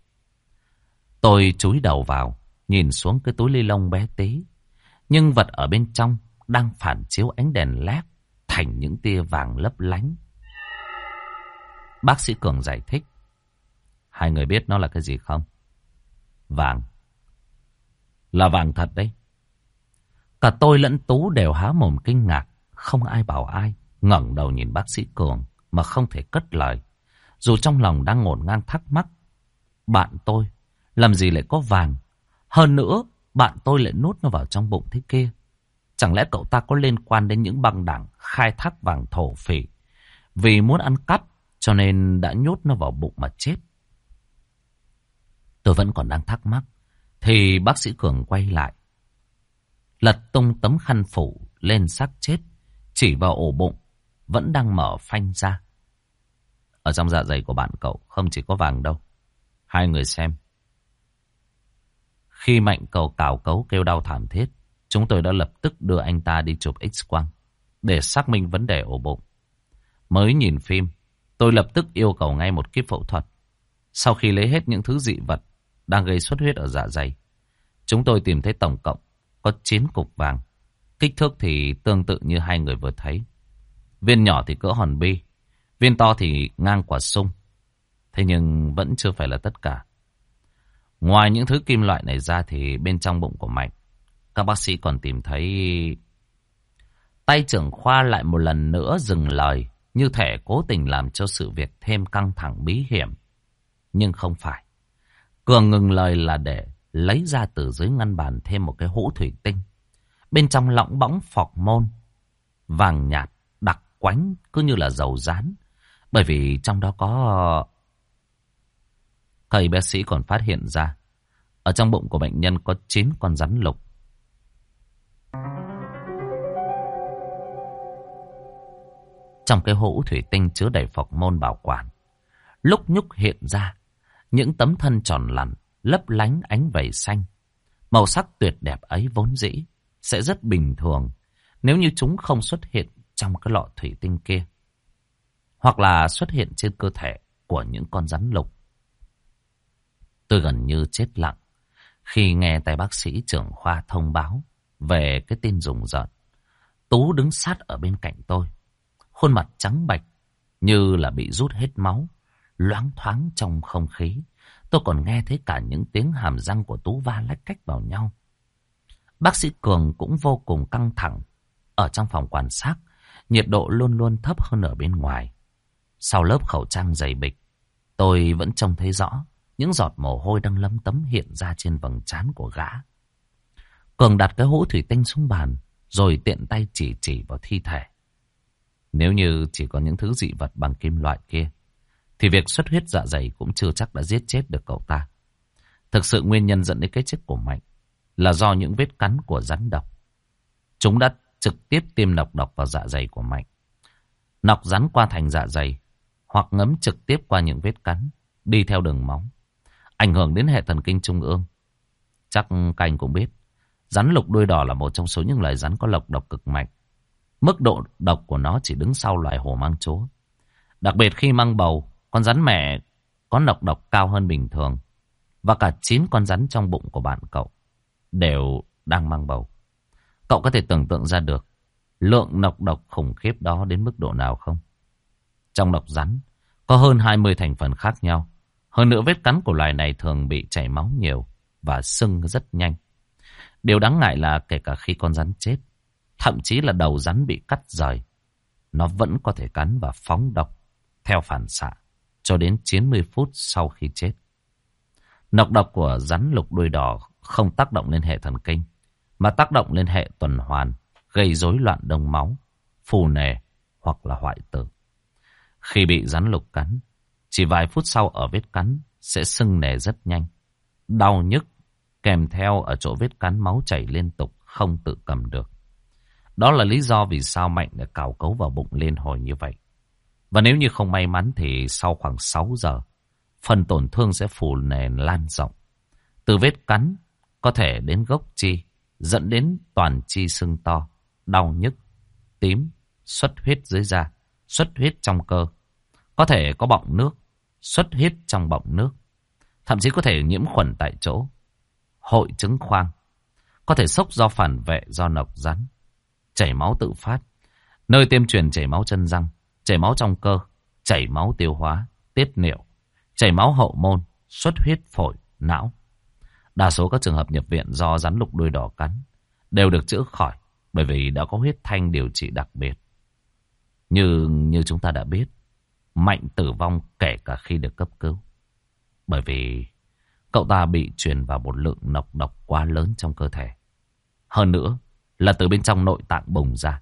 Tôi chúi đầu vào, nhìn xuống cái túi ni lông bé tí. Nhưng vật ở bên trong đang phản chiếu ánh đèn led thành những tia vàng lấp lánh. Bác sĩ Cường giải thích. 2 người biết nó là cái gì không? Vàng. Là vàng thật đấy. Cả tôi lẫn Tú đều há mồm kinh ngạc. Không ai bảo ai. Ngẩng đầu nhìn bác sĩ Cường mà không thể cất lời. Dù trong lòng đang ngổn ngang thắc mắc. Bạn tôi làm gì lại có vàng Hơn nữa, bạn tôi lại nuốt nó vào trong bụng thế kia. Chẳng lẽ cậu ta có liên quan đến những băng đảng khai thác vàng thổ phỉ, vì muốn ăn cắp cho nên đã nhốt nó vào bụng mà chết? Tôi vẫn còn đang thắc mắc thì bác sĩ Cường quay lại, lật tung tấm khăn phủ lên xác chết, chỉ vào ổ bụng vẫn đang mở phanh ra. Ở trong dạ dày của bạn cậu không chỉ có vàng đâu. Hai người xem. Khi Mạnh cậu cào cấu kêu đau thảm thiết, chúng tôi đã lập tức đưa anh ta đi chụp X-quang để xác minh vấn đề ổ bụng. Mới nhìn phim, tôi lập tức yêu cầu ngay một kíp phẫu thuật. Sau khi lấy hết những thứ dị vật đang gây xuất huyết ở dạ dày, chúng tôi tìm thấy tổng cộng có 9 cục vàng. Kích thước thì tương tự như hai người vừa thấy. Viên nhỏ thì cỡ hòn bi, viên to thì ngang quả sung. Thế nhưng vẫn chưa phải là tất cả. Ngoài những thứ kim loại này ra thì bên trong bụng của Mạnh, các bác sĩ còn tìm thấy... Tay trưởng khoa lại một lần nữa dừng lời, như thể cố tình làm cho sự việc thêm căng thẳng bí hiểm. Nhưng không phải. Cường ngừng lời là để lấy ra từ dưới ngăn bàn thêm một cái hũ thủy tinh. Bên trong lỏng bõng phọc môn, vàng nhạt, đặc quánh cứ như là dầu rán. Bởi vì trong đó có... Thầy bác sĩ còn phát hiện ra, ở trong bụng của bệnh nhân có 9 con rắn lục. Trong cái hũ thủy tinh chứa đầy phọc môn bảo quản, lúc nhúc hiện ra những tấm thân tròn lằn, lấp lánh ánh vảy xanh. Màu sắc tuyệt đẹp ấy vốn dĩ sẽ rất bình thường nếu như chúng không xuất hiện trong cái lọ thủy tinh kia, hoặc là xuất hiện trên cơ thể của những con rắn lục. Tôi gần như chết lặng khi nghe tay bác sĩ trưởng khoa thông báo về cái tin rùng rợn. Tú đứng sát ở bên cạnh tôi, khuôn mặt trắng bệch như là bị rút hết máu, loáng thoáng trong không khí. Tôi còn nghe thấy cả những tiếng hàm răng của Tú va lách cách vào nhau. Bác sĩ Cường cũng vô cùng căng thẳng. Ở trong phòng quan sát, nhiệt độ luôn luôn thấp hơn ở bên ngoài. Sau lớp khẩu trang dày bịch, tôi vẫn trông thấy rõ những giọt mồ hôi đang lấm tấm hiện ra trên vầng trán của gã. Cường đặt cái hũ thủy tinh xuống bàn, rồi tiện tay chỉ vào thi thể. Nếu như chỉ có những thứ dị vật bằng kim loại kia, thì việc xuất huyết dạ dày cũng chưa chắc đã giết chết được cậu ta. Thực sự nguyên nhân dẫn đến cái chết của Mạnh là do những vết cắn của rắn độc. Chúng đã trực tiếp tiêm nọc độc vào dạ dày của Mạnh. Nọc rắn qua thành dạ dày, hoặc ngấm trực tiếp qua những vết cắn, đi theo đường máu, ảnh hưởng đến hệ thần kinh trung ương. Chắc các anh cũng biết, rắn lục đuôi đỏ là một trong số những loài rắn có độc độc cực mạnh. Mức độ độc của nó chỉ đứng sau loài hổ mang chúa. Đặc biệt khi mang bầu, con rắn mẹ có nọc độc cao hơn bình thường. Và cả 9 con rắn trong bụng của bạn cậu đều đang mang bầu. Cậu có thể tưởng tượng ra được lượng nọc độc khủng khiếp đó đến mức độ nào không? Trong độc rắn có hơn 20 thành phần khác nhau. Hơn nữa vết cắn của loài này thường bị chảy máu nhiều và sưng rất nhanh. Điều đáng ngại là kể cả khi con rắn chết, thậm chí là đầu rắn bị cắt rời, nó vẫn có thể cắn và phóng độc theo phản xạ cho đến 90 phút sau khi chết. Nọc độc của rắn lục đuôi đỏ không tác động lên hệ thần kinh, mà tác động lên hệ tuần hoàn, gây rối loạn đông máu, phù nề hoặc là hoại tử. Khi bị rắn lục cắn, chỉ vài phút sau ở vết cắn sẽ sưng nề rất nhanh, đau nhức, kèm theo ở chỗ vết cắn máu chảy liên tục không tự cầm được. Đó là lý do vì sao Mạnh đã cào cấu vào bụng liên hồi như vậy. Và nếu như không may mắn thì sau khoảng 6 giờ, phần tổn thương sẽ phù nề lan rộng. Từ vết cắn có thể đến gốc chi, dẫn đến toàn chi sưng to, đau nhức, tím, xuất huyết dưới da, xuất huyết trong cơ. Có thể có bọng nước, xuất huyết trong bọng nước. Thậm chí có thể nhiễm khuẩn tại chỗ, hội chứng khoang. Có thể sốc do phản vệ do nọc rắn, chảy máu tự phát, nơi tiêm truyền chảy máu chân răng, chảy máu trong cơ, chảy máu tiêu hóa, tiết niệu, chảy máu hậu môn, xuất huyết phổi, não. Đa số các trường hợp nhập viện do rắn lục đuôi đỏ cắn đều được chữa khỏi bởi vì đã có huyết thanh điều trị đặc biệt. Như chúng ta đã biết, Mạnh tử vong kể cả khi được cấp cứu. Bởi vì Cậu ta bị truyền vào một lượng nọc độc quá lớn trong cơ thể. Hơn nữa là từ bên trong nội tạng bùng ra.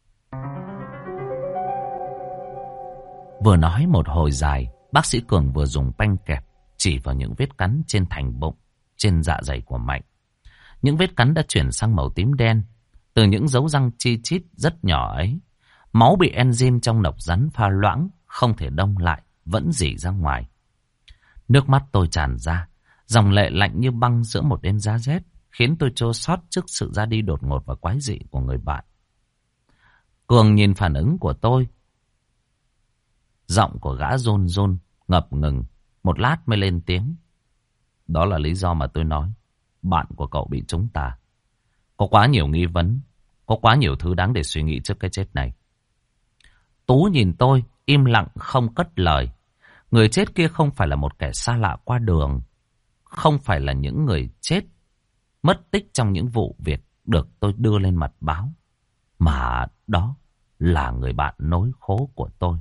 Vừa nói một hồi dài, bác sĩ Cường vừa dùng panh kẹp chỉ vào những vết cắn trên thành bụng, trên dạ dày của Mạnh. Những vết cắn đã chuyển sang màu tím đen. Từ những dấu răng chi chít rất nhỏ ấy, máu bị enzyme trong nọc rắn pha loãng, không thể đông lại, vẫn rỉ ra ngoài. Nước mắt tôi tràn ra, dòng lệ lạnh như băng giữa một đêm giá rét, khiến tôi chua xót trước sự ra đi đột ngột và quái dị của người bạn. Cường nhìn phản ứng của tôi. Giọng của gã run run, ngập ngừng, một lát mới lên tiếng. Đó là lý do mà tôi nói, bạn của cậu bị trúng tà. Có quá nhiều nghi vấn, có quá nhiều thứ đáng để suy nghĩ trước cái chết này. Tú nhìn tôi, im lặng không cất lời. Người chết kia không phải là một kẻ xa lạ qua đường, không phải là những người chết mất tích trong những vụ việc được tôi đưa lên mặt báo, mà đó là người bạn nối khố của tôi.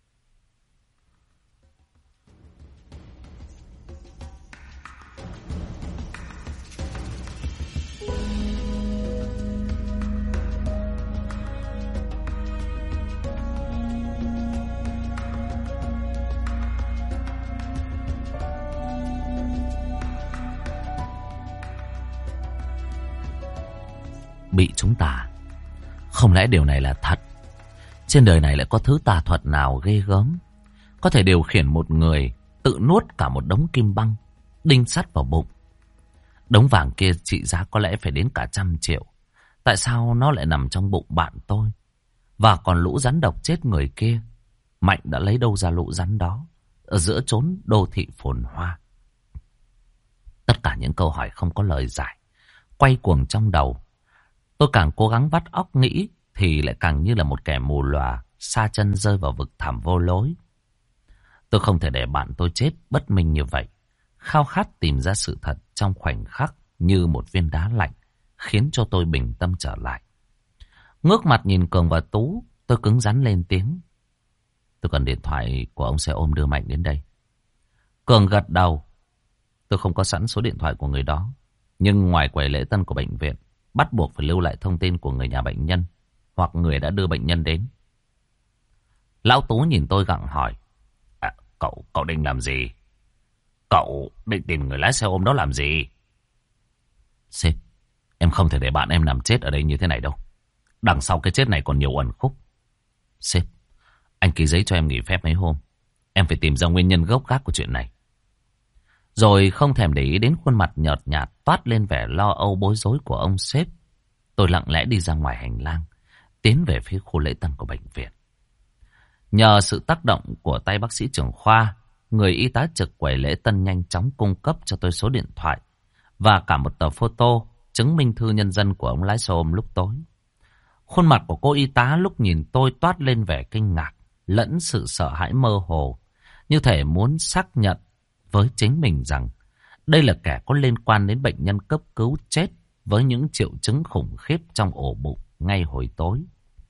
Bị chúng tà. Không lẽ điều này là thật? Trên đời này lại có thứ tà thuật nào ghê gớm, có thể điều khiển một người tự nuốt cả một đống kim băng, đinh sắt vào bụng. Đống vàng kia trị giá có lẽ phải đến cả 100 triệu. Tại sao nó lại nằm trong bụng bạn tôi? Và còn lũ rắn độc chết người kia, Mạnh đã lấy đâu ra lũ rắn đó ở giữa chốn đô thị phồn hoa? Tất cả những câu hỏi không có lời giải quay cuồng trong đầu. Tôi càng cố gắng vắt óc nghĩ thì lại càng như là một kẻ mù lòa sa chân rơi vào vực thẳm vô lối. Tôi không thể để bạn tôi chết bất minh như vậy. Khao khát tìm ra sự thật trong khoảnh khắc như một viên đá lạnh khiến cho tôi bình tâm trở lại. Ngước mặt nhìn Cường và Tú, tôi cứng rắn lên tiếng. Tôi cần điện thoại của ông xe ôm đưa Mạnh đến đây. Cường gật đầu. Tôi không có sẵn số điện thoại của người đó, nhưng ngoài quầy lễ tân của bệnh viện, bắt buộc phải lưu lại thông tin của người nhà bệnh nhân hoặc người đã đưa bệnh nhân đến. Lão Tú nhìn tôi gặng hỏi. Cậu định làm gì? Cậu định tìm người lái xe ôm đó làm gì? Sếp, em không thể để bạn em nằm chết ở đây như thế này đâu. Đằng sau cái chết này còn nhiều uẩn khúc. Sếp, anh ký giấy cho em nghỉ phép mấy hôm. Em phải tìm ra nguyên nhân gốc gác của chuyện này. Rồi không thèm để ý đến khuôn mặt nhợt nhạt toát lên vẻ lo âu bối rối của ông sếp. Tôi lặng lẽ đi ra ngoài hành lang, tiến về phía khu lễ tân của bệnh viện. Nhờ sự tác động của tay bác sĩ trưởng khoa, người y tá trực quầy lễ tân nhanh chóng cung cấp cho tôi số điện thoại và cả một tờ photo chứng minh thư nhân dân của ông lái xe ôm lúc tối. Khuôn mặt của cô y tá lúc nhìn tôi toát lên vẻ kinh ngạc lẫn sự sợ hãi mơ hồ, như thể muốn xác nhận với chính mình rằng đây là kẻ có liên quan đến bệnh nhân cấp cứu chết với những triệu chứng khủng khiếp trong ổ bụng ngay hồi tối.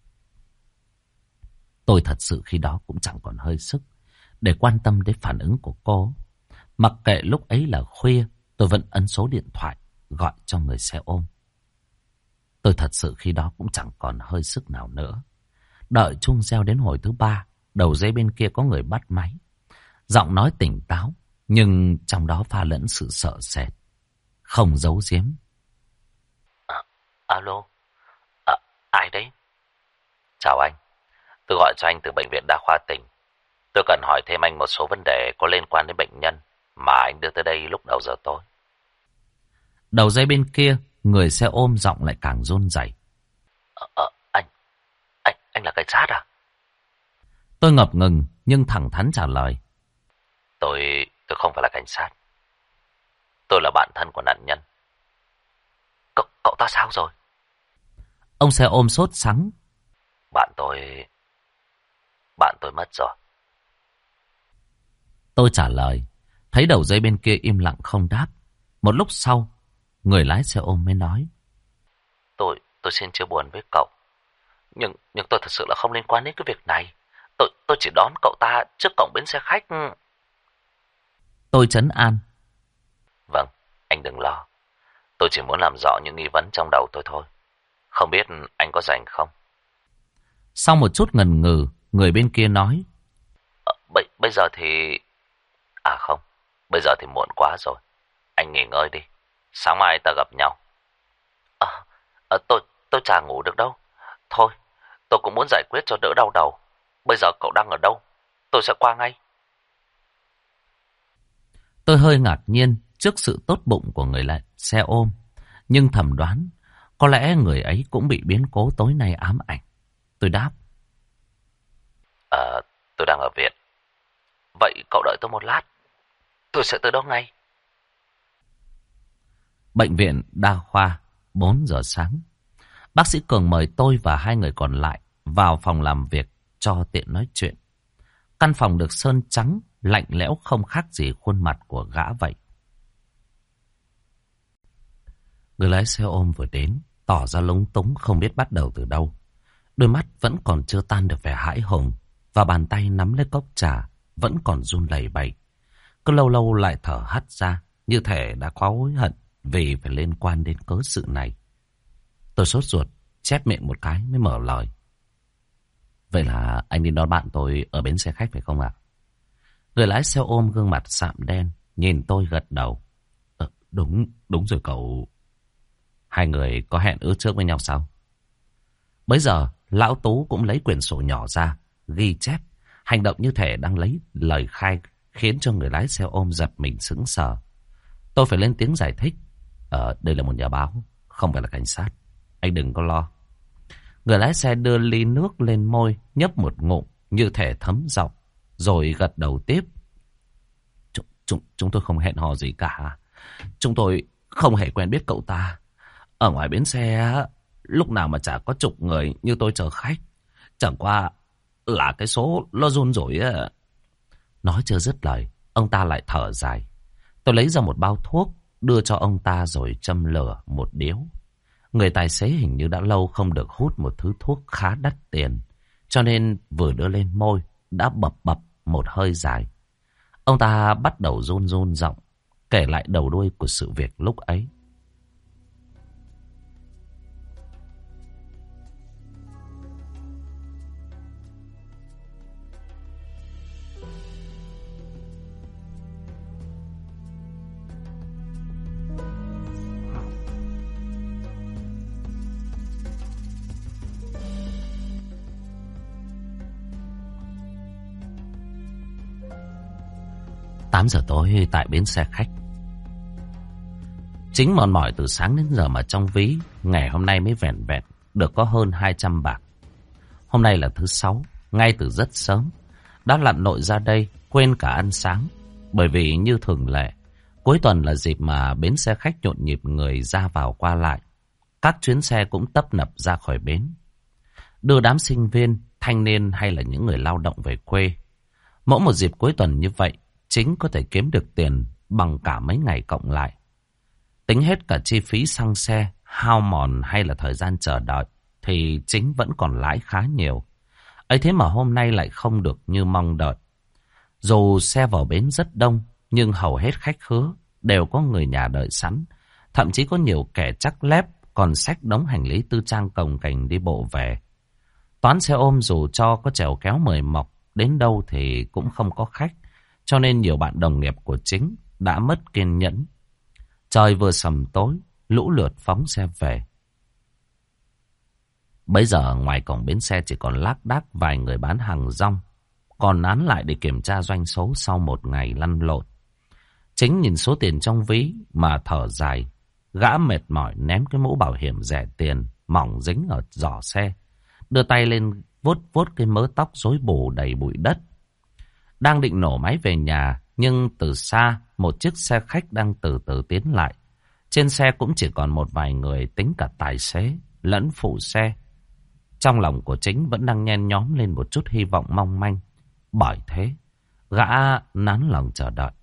Tôi thật sự khi đó cũng chẳng còn hơi sức để quan tâm đến phản ứng của cô. Mặc kệ lúc ấy là khuya, tôi vẫn ấn số điện thoại gọi cho người xe ôm. Tôi thật sự khi đó cũng chẳng còn hơi sức nào nữa. Đợi chuông reo đến hồi thứ 3, đầu dây bên kia có người bắt máy. Giọng nói tỉnh táo, nhưng trong đó pha lẫn sự sợ sệt, không giấu giếm. Alo, ai đấy? Chào anh, tôi gọi cho anh từ bệnh viện đa khoa tỉnh. Tôi cần hỏi thêm anh một số vấn đề có liên quan đến bệnh nhân mà anh đưa tới đây lúc đầu giờ tối. Đầu dây bên kia, người xe ôm giọng lại càng run rẩy. Anh là cảnh sát à? Tôi ngập ngừng nhưng thẳng thắn trả lời. Tôi không phải là cảnh sát. Tôi là bạn thân của nạn nhân. Cậu ta sao rồi? Ông xe ôm sốt sắng. Bạn tôi mất rồi. Tôi trả lời, thấy đầu dây bên kia im lặng không đáp. Một lúc sau, người lái xe ôm mới nói. Tôi xin chia buồn với cậu. Nhưng tôi thật sự là không liên quan đến cái việc này. Tôi chỉ đón cậu ta trước cổng bến xe khách. Tôi trấn an. Vâng, anh đừng lo. Tôi chỉ muốn làm rõ những nghi vấn trong đầu tôi thôi. Không biết anh có rảnh không? Sau một chút ngần ngừ, người bên kia nói. Bây giờ thì... À không, bây giờ thì muộn quá rồi. Anh nghỉ ngơi đi. Sáng mai ta gặp nhau. Tôi chả ngủ được đâu. Thôi, tôi cũng muốn giải quyết cho đỡ đau đầu. Bây giờ cậu đang ở đâu? Tôi sẽ qua ngay. Tôi hơi ngạc nhiên trước sự tốt bụng của người lại xe ôm. Nhưng thầm đoán, có lẽ người ấy cũng bị biến cố tối nay ám ảnh. Tôi đáp. Tôi đang ở viện. Vậy cậu đợi tôi một lát. Tôi sẽ tới đó ngay. Bệnh viện Đa khoa, 4 giờ sáng. Bác sĩ Cường mời tôi và 2 người còn lại vào phòng làm việc cho tiện nói chuyện. Căn phòng được sơn trắng, lạnh lẽo không khác gì khuôn mặt của gã vậy. Người lái xe ôm vừa đến, tỏ ra lúng túng không biết bắt đầu từ đâu. Đôi mắt vẫn còn chưa tan được vẻ hãi hùng, và bàn tay nắm lấy cốc trà vẫn còn run lẩy bẩy. Cứ lâu lâu lại thở hắt ra, như thể đã quá hối hận vì phải liên quan đến cớ sự này. Tôi sốt ruột, chép miệng một cái mới mở lời. Vậy là anh đi đón bạn tôi ở bến xe khách phải không ạ? Người lái xe ôm gương mặt sạm đen, nhìn tôi gật đầu. Đúng rồi cậu. Hai người có hẹn ước trước với nhau sao? Bấy giờ, lão Tú cũng lấy quyển sổ nhỏ ra, ghi chép. Hành động như thể đang lấy lời khai, khiến cho người lái xe ôm giật mình sững sờ. Tôi phải lên tiếng giải thích. Đây là một nhà báo, không phải là cảnh sát. Anh đừng có lo. Người lái xe đưa ly nước lên môi, nhấp một ngụm như thể thấm giọng, rồi gật đầu tiếp. Chúng tôi không hẹn hò gì cả. Chúng tôi không hề quen biết cậu ta. Ở ngoài bến xe, lúc nào mà chả có chục người như tôi chờ khách. Chẳng qua là cái số lo run rủi á. Nói chưa dứt lời, ông ta lại thở dài. Tôi lấy ra một bao thuốc, đưa cho ông ta rồi châm lửa một điếu. Người tài xế hình như đã lâu không được hút một thứ thuốc khá đắt tiền, cho nên vừa đưa lên môi đã bập bập một hơi dài. Ông ta bắt đầu run run giọng, kể lại đầu đuôi của sự việc lúc ấy. Tám giờ tối tại bến xe khách. Chính mòn mỏi từ sáng đến giờ mà trong ví ngày hôm nay mới vẹn vẹn được có hơn 200 bạc. Hôm nay là thứ Sáu, ngay từ rất sớm đã lặn lội ra đây, quên cả ăn sáng. Bởi vì như thường lệ, cuối tuần là dịp mà bến xe khách nhộn nhịp người ra vào qua lại. Các chuyến xe cũng tấp nập ra khỏi bến, đưa đám sinh viên, thanh niên hay là những người lao động về quê. Mỗi một dịp cuối tuần như vậy, Chính có thể kiếm được tiền bằng cả mấy ngày cộng lại. Tính hết cả chi phí xăng xe, hao mòn hay là thời gian chờ đợi, thì Chính vẫn còn lãi khá nhiều. Ấy thế mà hôm nay lại không được như mong đợi. Dù xe vào bến rất đông, nhưng hầu hết khách khứa đều có người nhà đợi sẵn. Thậm chí có nhiều kẻ chắc lép còn xách đống hành lý tư trang cồng kềnh đi bộ về. Toán xe ôm dù cho có chèo kéo mời mọc đến đâu thì cũng không có khách. Cho nên nhiều bạn đồng nghiệp của Chính đã mất kiên nhẫn. Trời vừa sầm tối, lũ lượt phóng xe về. Bây giờ ngoài cổng bến xe chỉ còn lác đác vài người bán hàng rong, còn nán lại để kiểm tra doanh số sau một ngày lăn lộn. Chính nhìn số tiền trong ví mà thở dài. Gã mệt mỏi ném cái mũ bảo hiểm rẻ tiền mỏng dính ở giỏ xe, đưa tay lên vuốt vuốt cái mớ tóc rối bù đầy bụi đất. Đang định nổ máy về nhà, nhưng từ xa một chiếc xe khách đang từ từ tiến lại. Trên xe cũng chỉ còn một vài người, tính cả tài xế lẫn phụ xe. Trong lòng của Chính vẫn đang nhen nhóm lên một chút hy vọng mong manh. Bởi thế, gã nán lòng chờ đợi.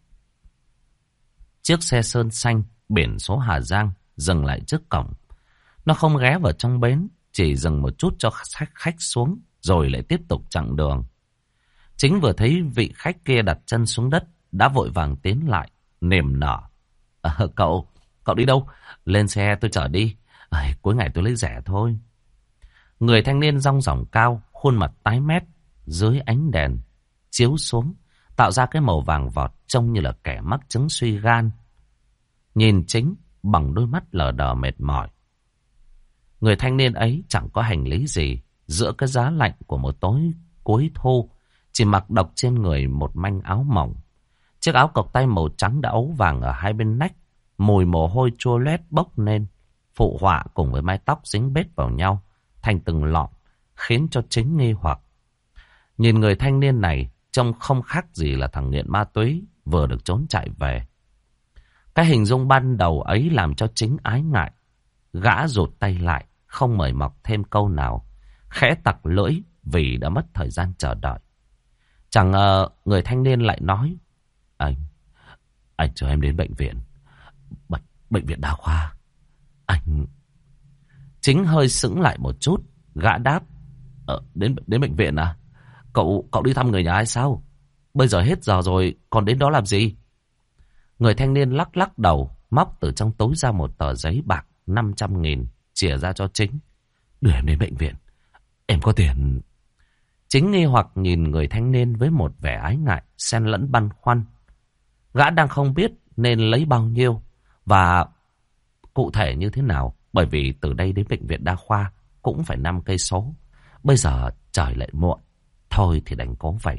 Chiếc xe sơn xanh, biển số Hà Giang dừng lại trước cổng. Nó không ghé vào trong bến, chỉ dừng một chút cho khách xuống, rồi lại tiếp tục chặng đường. Chính vừa thấy vị khách kia đặt chân xuống đất, đã vội vàng tiến lại, niềm nở. Cậu đi đâu? Lên xe tôi chở đi. Cuối ngày tôi lấy rẻ thôi. Người thanh niên dong dỏng cao, khuôn mặt tái mét dưới ánh đèn chiếu xuống, tạo ra cái màu vàng vọt trông như là kẻ mắc chứng suy gan. Nhìn Chính bằng đôi mắt lờ đờ mệt mỏi. Người thanh niên ấy chẳng có hành lý gì, giữa cái giá lạnh của một tối cuối thu, chỉ mặc độc trên người một manh áo mỏng. Chiếc áo cộc tay màu trắng đã ấu vàng ở hai bên nách, mùi mồ hôi chua loét bốc lên, phụ họa cùng với mái tóc dính bết vào nhau thành từng lọn, khiến cho Chính nghi hoặc. Nhìn người thanh niên này trông không khác gì là thằng nghiện ma túy vừa được trốn chạy về. Cái hình dung ban đầu ấy làm cho Chính ái ngại. Gã rụt tay lại, không mời mọc thêm câu nào, khẽ tặc lưỡi vì đã mất thời gian chờ đợi. Chẳng ngờ người thanh niên lại nói: Anh cho em đến bệnh viện. Bệnh viện đa khoa. Anh... Chính hơi sững lại một chút. Gã đáp: Đến bệnh viện à? Cậu đi thăm người nhà hay sao? Bây giờ hết giờ rồi, còn đến đó làm gì? Người thanh niên lắc lắc đầu, móc từ trong túi ra một tờ giấy bạc 500.000, chìa ra cho Chính. Đưa em đến bệnh viện, em có tiền. Chính nghi hoặc nhìn người thanh niên với một vẻ ái ngại, xen lẫn băn khoăn. Gã đang không biết nên lấy bao nhiêu và cụ thể như thế nào, bởi vì từ đây đến bệnh viện đa khoa cũng phải 5 cây số. Bây giờ trời lại muộn, thôi thì đành cố vậy.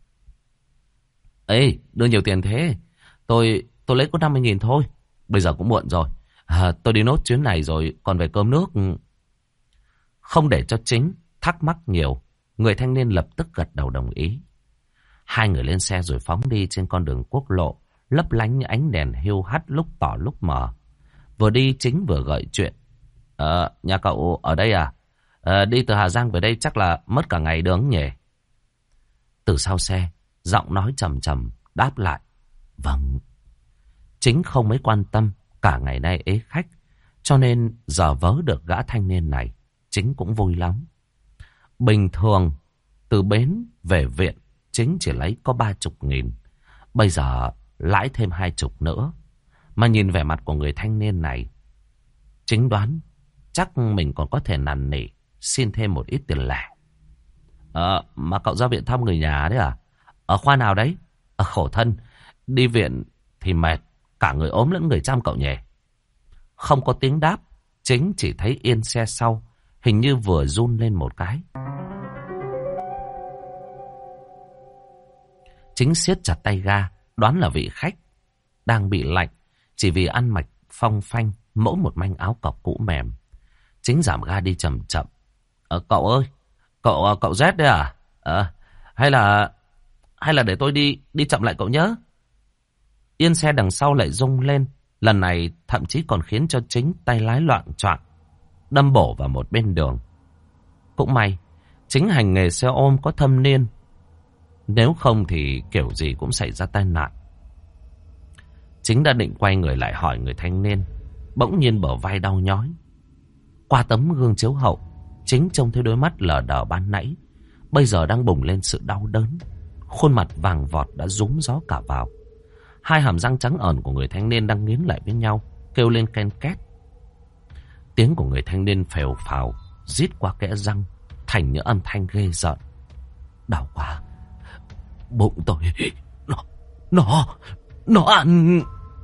Ê, đưa nhiều tiền thế. Tôi lấy có 50.000 thôi. Bây giờ cũng muộn rồi. Tôi đi nốt chuyến này rồi còn về cơm nước. Không để cho Chính thắc mắc nhiều, người thanh niên lập tức gật đầu đồng ý. Hai người lên xe rồi phóng đi trên con đường quốc lộ, lấp lánh như ánh đèn hiu hắt lúc tỏ lúc mờ. Vừa đi Chính vừa gợi chuyện. Nhà cậu ở đây à? Đi từ Hà Giang về đây chắc là mất cả ngày đường nhỉ? Từ sau xe, giọng nói trầm trầm đáp lại: Vâng. Chính không mấy quan tâm, cả ngày nay ế khách, cho nên giờ vớ được gã thanh niên này, Chính cũng vui lắm. Bình thường, từ bến về viện, Chính chỉ lấy có 30.000. Bây giờ lãi thêm 20 nữa. Mà nhìn vẻ mặt của người thanh niên này, Chính đoán chắc mình còn có thể năn nỉ xin thêm một ít tiền lẻ. Mà cậu ra viện thăm người nhà đấy à? Ở khoa nào đấy? Khổ thân, đi viện thì mệt, cả người ốm lẫn người chăm cậu nhỉ? Không có tiếng đáp, Chính chỉ thấy yên xe sau hình như vừa run lên một cái. Chính siết chặt tay ga, đoán là vị khách đang bị lạnh, chỉ vì ăn mặc phong phanh, mỗi một manh áo cộc cũ mềm. Chính giảm ga đi chậm chậm. Cậu ơi, cậu rét đấy à? Hay là để tôi đi chậm lại cậu nhớ. Yên xe đằng sau lại rung lên, lần này thậm chí còn khiến cho Chính tay lái loạng choạng, đâm bổ vào một bên đường. Cũng may, Chính hành nghề xe ôm có thâm niên, nếu không thì kiểu gì cũng xảy ra tai nạn. Chính đã định quay người lại hỏi người thanh niên, bỗng nhiên bờ vai đau nhói. Qua tấm gương chiếu hậu, Chính trông thấy đôi mắt lờ đờ ban nãy bây giờ đang bùng lên sự đau đớn. Khuôn mặt vàng vọt đã rúm gió cả vào. Hai hàm răng trắng ẩn của người thanh niên đang nghiến lại với nhau, kêu lên ken két. Tiếng của người thanh niên phèo phào rít qua kẽ răng thành những âm thanh ghê rợn. Đau quá, bụng tôi nó ăn.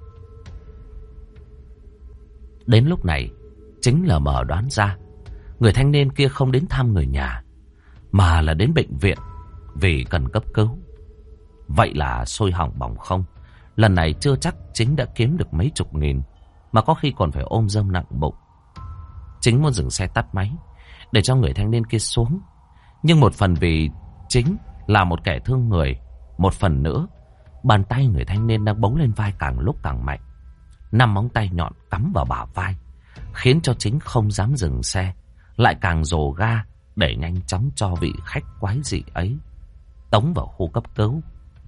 Đến lúc này, Chính lờ mờ đoán ra người thanh niên kia không đến thăm người nhà, mà là đến bệnh viện vì cần cấp cứu. Vậy là sôi hỏng bỏng không. Lần này chưa chắc Chính đã kiếm được mấy chục nghìn, mà có khi còn phải ôm rơm nặng bụng. Chính muốn dừng xe tắt máy để cho người thanh niên kia xuống, nhưng một phần vì Chính là một kẻ thương người, một phần nữa bàn tay người thanh niên đang bấu lên vai càng lúc càng mạnh. 5 móng tay nhọn cắm vào bả vai, khiến cho Chính không dám dừng xe, lại càng dồ ga để nhanh chóng cho vị khách quái dị ấy tống vào khu cấp cứu.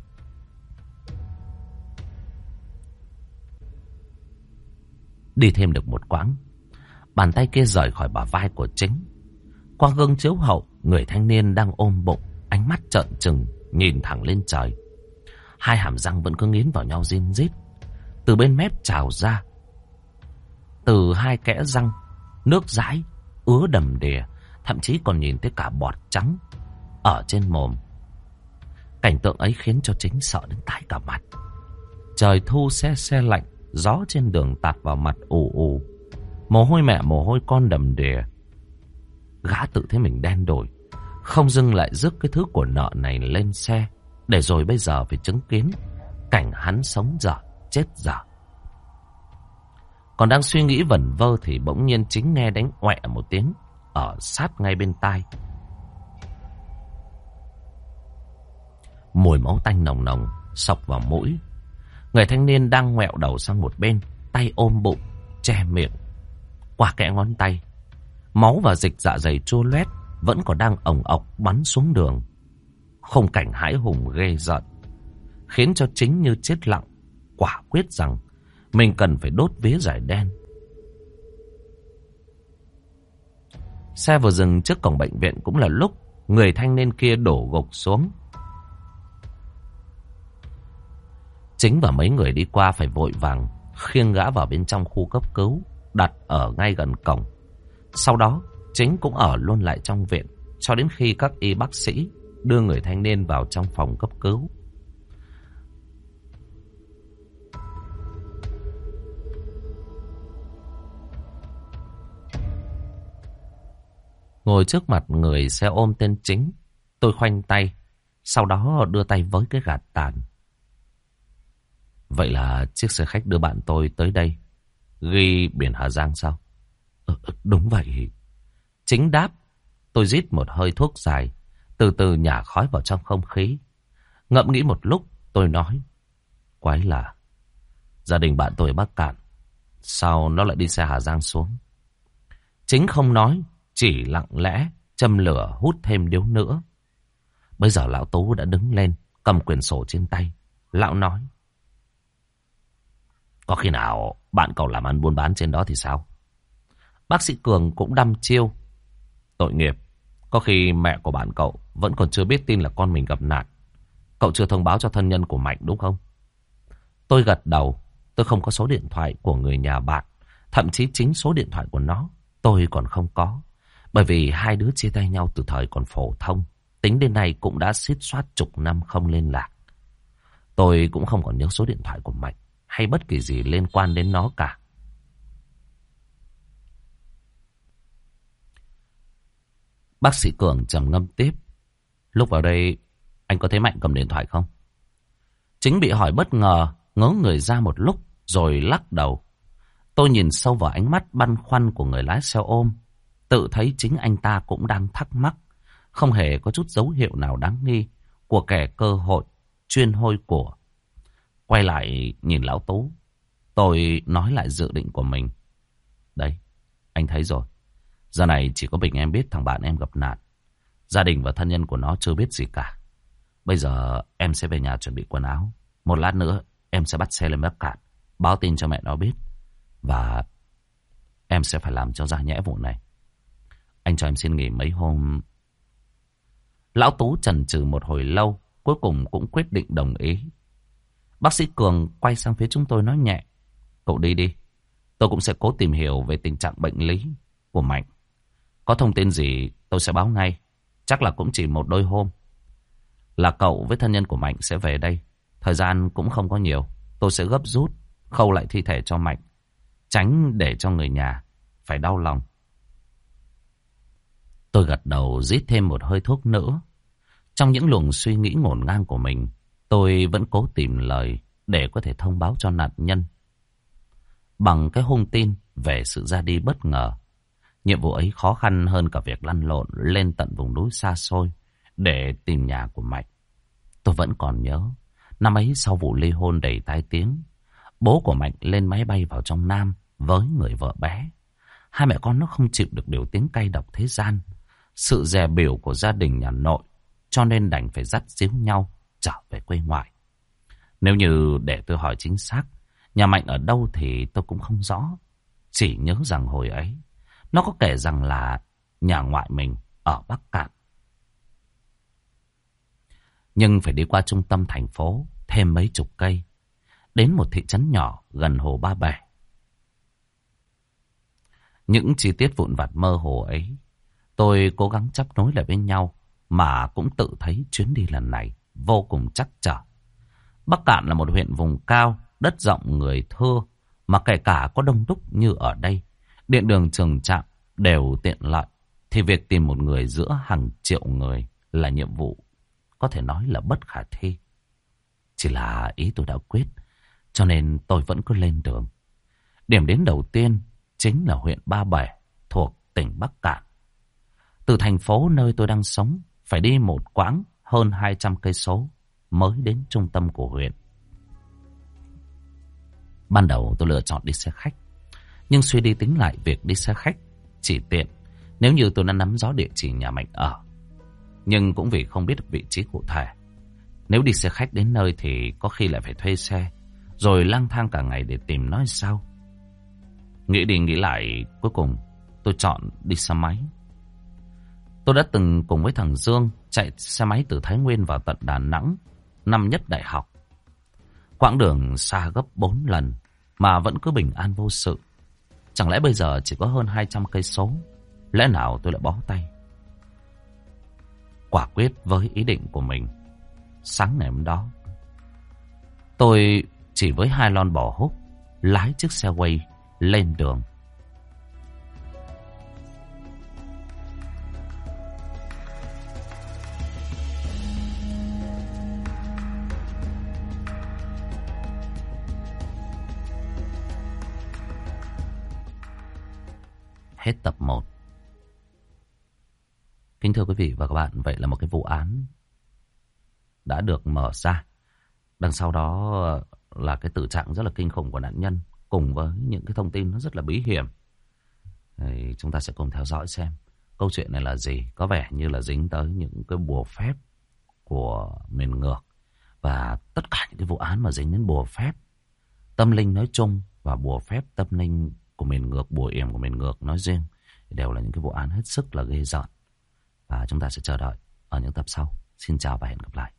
Đi thêm được một quãng, bàn tay kia rời khỏi bả vai của Chính. Qua gương chiếu hậu, người thanh niên đang ôm bụng, ánh mắt trợn trừng nhìn thẳng lên trời. Hai hàm răng vẫn cứ nghiến vào nhau rin rít. từ bên mép trào ra. Từ hai kẽ răng, nước dãi ứa đầm đìa, thậm chí còn nhìn thấy cả bọt trắng ở trên mồm. Cảnh tượng ấy khiến cho Chính sợ đến tái cả mặt. Trời thu se se lạnh, gió trên đường tạt vào mặt ù ù. Mồ hôi mẹ mồ hôi con đầm đìa. Gã tự thấy mình đen đổi, không dưng lại rước cái thứ của nợ này lên xe, để rồi bây giờ phải chứng kiến cảnh hắn sống dở chết dở. Còn đang suy nghĩ vẩn vơ thì bỗng nhiên Chính nghe đánh oẹ một tiếng ở sát ngay bên tai. Mùi máu tanh nồng nồng xộc vào mũi. Người thanh niên đang ngoẹo đầu sang một bên, tay ôm bụng, che miệng. Qua kẽ ngón tay, máu và dịch dạ dày chua loét vẫn còn đang ồng ọc bắn xuống đường. Khung cảnh hãi hùng ghê rợn, khiến cho Chính như chết lặng, quả quyết rằng mình cần phải đốt vía giải đen. Xe vừa dừng trước cổng bệnh viện cũng là lúc người thanh niên kia đổ gục xuống. Chính và mấy người đi qua phải vội vàng khiêng gã vào bên trong khu cấp cứu, đặt ở ngay gần cổng. Sau đó Chính cũng ở luôn lại trong viện cho đến khi các y bác sĩ đưa người thanh niên vào trong phòng cấp cứu. Ngồi trước mặt người xe ôm tên Chính, tôi khoanh tay, sau đó đưa tay với cái gạt tàn. Vậy là chiếc xe khách đưa bạn tôi tới đây ghi biển Hà Giang sao? Đúng vậy. Chính đáp. Tôi rít một hơi thuốc dài, từ từ nhả khói vào trong không khí. Ngẫm nghĩ một lúc, tôi nói: quái lạ, gia đình bạn tôi ở Bắc Cạn, sao nó lại đi xe Hà Giang xuống? Chính không nói, chỉ lặng lẽ châm lửa hút thêm điếu nữa. Bây giờ lão Tú đã đứng lên, cầm quyển sổ trên tay. Lão nói: có khi nào bạn cậu làm ăn buôn bán trên đó thì sao? Bác sĩ Cường cũng đăm chiêu: tội nghiệp, có khi mẹ của bạn cậu vẫn còn chưa biết tin là con mình gặp nạn. Cậu chưa thông báo cho thân nhân của Mạnh đúng không? Tôi gật đầu. Tôi không có số điện thoại của người nhà bạn. Thậm chí chính số điện thoại của nó tôi còn không có. Bởi vì hai đứa chia tay nhau từ thời còn phổ thông. Tính đến nay cũng đã xít xoát chục năm không liên lạc. Tôi cũng không còn nhớ số điện thoại của Mạnh hay bất kỳ gì liên quan đến nó cả. Bác sĩ Cường trầm ngâm tiếp: lúc vào đây anh có thấy Mạnh cầm điện thoại không? Chính bị hỏi bất ngờ, ngớ người ra một lúc rồi lắc đầu. Tôi nhìn sâu vào ánh mắt băn khoăn của người lái xe ôm, tự thấy chính anh ta cũng đang thắc mắc. Không hề có chút dấu hiệu nào đáng nghi của kẻ cơ hội chuyên hôi của. Quay lại nhìn lão Tú, tôi nói lại dự định của mình. Đây, anh thấy rồi. Giờ này chỉ có mình em biết thằng bạn em gặp nạn. Gia đình và thân nhân của nó chưa biết gì cả. Bây giờ em sẽ về nhà chuẩn bị quần áo. Một lát nữa em sẽ bắt xe lên Bắc Cạn, báo tin cho mẹ nó biết. Và em sẽ phải làm cho ra nhẽ vụ này. Anh cho em xin nghỉ mấy hôm. Lão Tú chần chừ một hồi lâu, cuối cùng cũng quyết định đồng ý. Bác sĩ Cường quay sang phía chúng tôi nói nhẹ: cậu đi đi, tôi cũng sẽ cố tìm hiểu về tình trạng bệnh lý của Mạnh. Có thông tin gì tôi sẽ báo ngay. Chắc là cũng chỉ một đôi hôm là cậu với thân nhân của Mạnh sẽ về đây. Thời gian cũng không có nhiều. Tôi sẽ gấp rút khâu lại thi thể cho Mạnh, tránh để cho người nhà phải đau lòng. Tôi gật đầu rít thêm một hơi thuốc nữa. Trong những luồng suy nghĩ ngổn ngang của mình, tôi vẫn cố tìm lời để có thể thông báo cho nạn nhân bằng cái hung tin về sự ra đi bất ngờ. Nhiệm vụ ấy khó khăn hơn cả việc lăn lộn lên tận vùng núi xa xôi để tìm nhà của Mạnh. Tôi vẫn còn nhớ, năm ấy sau vụ ly hôn đầy tai tiếng, bố của Mạnh lên máy bay vào trong Nam với người vợ bé. Hai mẹ con nó không chịu được điều tiếng cay độc thế gian, sự dè bỉu của gia đình nhà nội, cho nên đành phải dắt díu nhau trở về quê ngoại. Nếu như để tôi hỏi chính xác nhà Mạnh ở đâu thì tôi cũng không rõ. Chỉ nhớ rằng hồi ấy nó có kể rằng là nhà ngoại mình ở Bắc Cạn. Nhưng phải đi qua trung tâm thành phố thêm mấy chục cây. đến một thị trấn nhỏ gần hồ Ba Bể. Những chi tiết vụn vặt mơ hồ ấy, tôi cố gắng chắp nối lại với nhau, mà cũng tự thấy chuyến đi lần này vô cùng trắc trở. Bắc Kạn là một huyện vùng cao, đất rộng người thưa, mà kể cả có đông đúc như ở đây, điện đường trường trạm đều tiện lợi, thì việc tìm một người giữa hàng triệu người là nhiệm vụ có thể nói là bất khả thi. Chỉ là ý tôi đã quyết, cho nên tôi vẫn cứ lên đường. Điểm đến đầu tiên chính là huyện Ba Bể thuộc tỉnh Bắc Kạn. Từ thành phố nơi tôi đang sống phải đi một quãng hơn 200 cây số mới đến trung tâm của huyện. Ban đầu tôi lựa chọn đi xe khách, nhưng suy đi tính lại việc đi xe khách chỉ tiện nếu như tôi đã nắm rõ địa chỉ nhà Mạnh ở. Nhưng cũng vì không biết được vị trí cụ thể, nếu đi xe khách đến nơi thì có khi lại phải thuê xe, rồi lang thang cả ngày để tìm nó sao. Nghĩ đi nghĩ lại, cuối cùng tôi chọn đi xe máy. Tôi đã từng cùng với thằng Dương chạy xe máy từ Thái Nguyên vào tận Đà Nẵng năm nhất đại học. Quãng đường xa gấp 4 lần mà vẫn cứ bình an vô sự. Chẳng lẽ bây giờ chỉ có hơn 200 cây số, lẽ nào tôi lại bó tay? Quả quyết với ý định của mình, sáng ngày hôm đó, tôi chỉ với 2 lon bò húc lái chiếc xe quay lên đường. Hết tập 1. Kính thưa quý vị và các bạn, vậy là một cái vụ án đã được mở ra. Đằng sau đó là cái tử trạng rất là kinh khủng của nạn nhân, cùng với những cái thông tin nó rất là bí hiểm. Thì chúng ta sẽ cùng theo dõi xem câu chuyện này là gì. Có vẻ như là dính tới những cái bùa phép của miền ngược. Và tất cả những cái vụ án mà dính đến bùa phép tâm linh nói chung và bùa phép tâm linh của miền ngược, bùa yểm của miền ngược nói riêng, đều là những cái vụ án hết sức là ghê rợn. Và chúng ta sẽ chờ đợi ở những tập sau. Xin chào và hẹn gặp lại.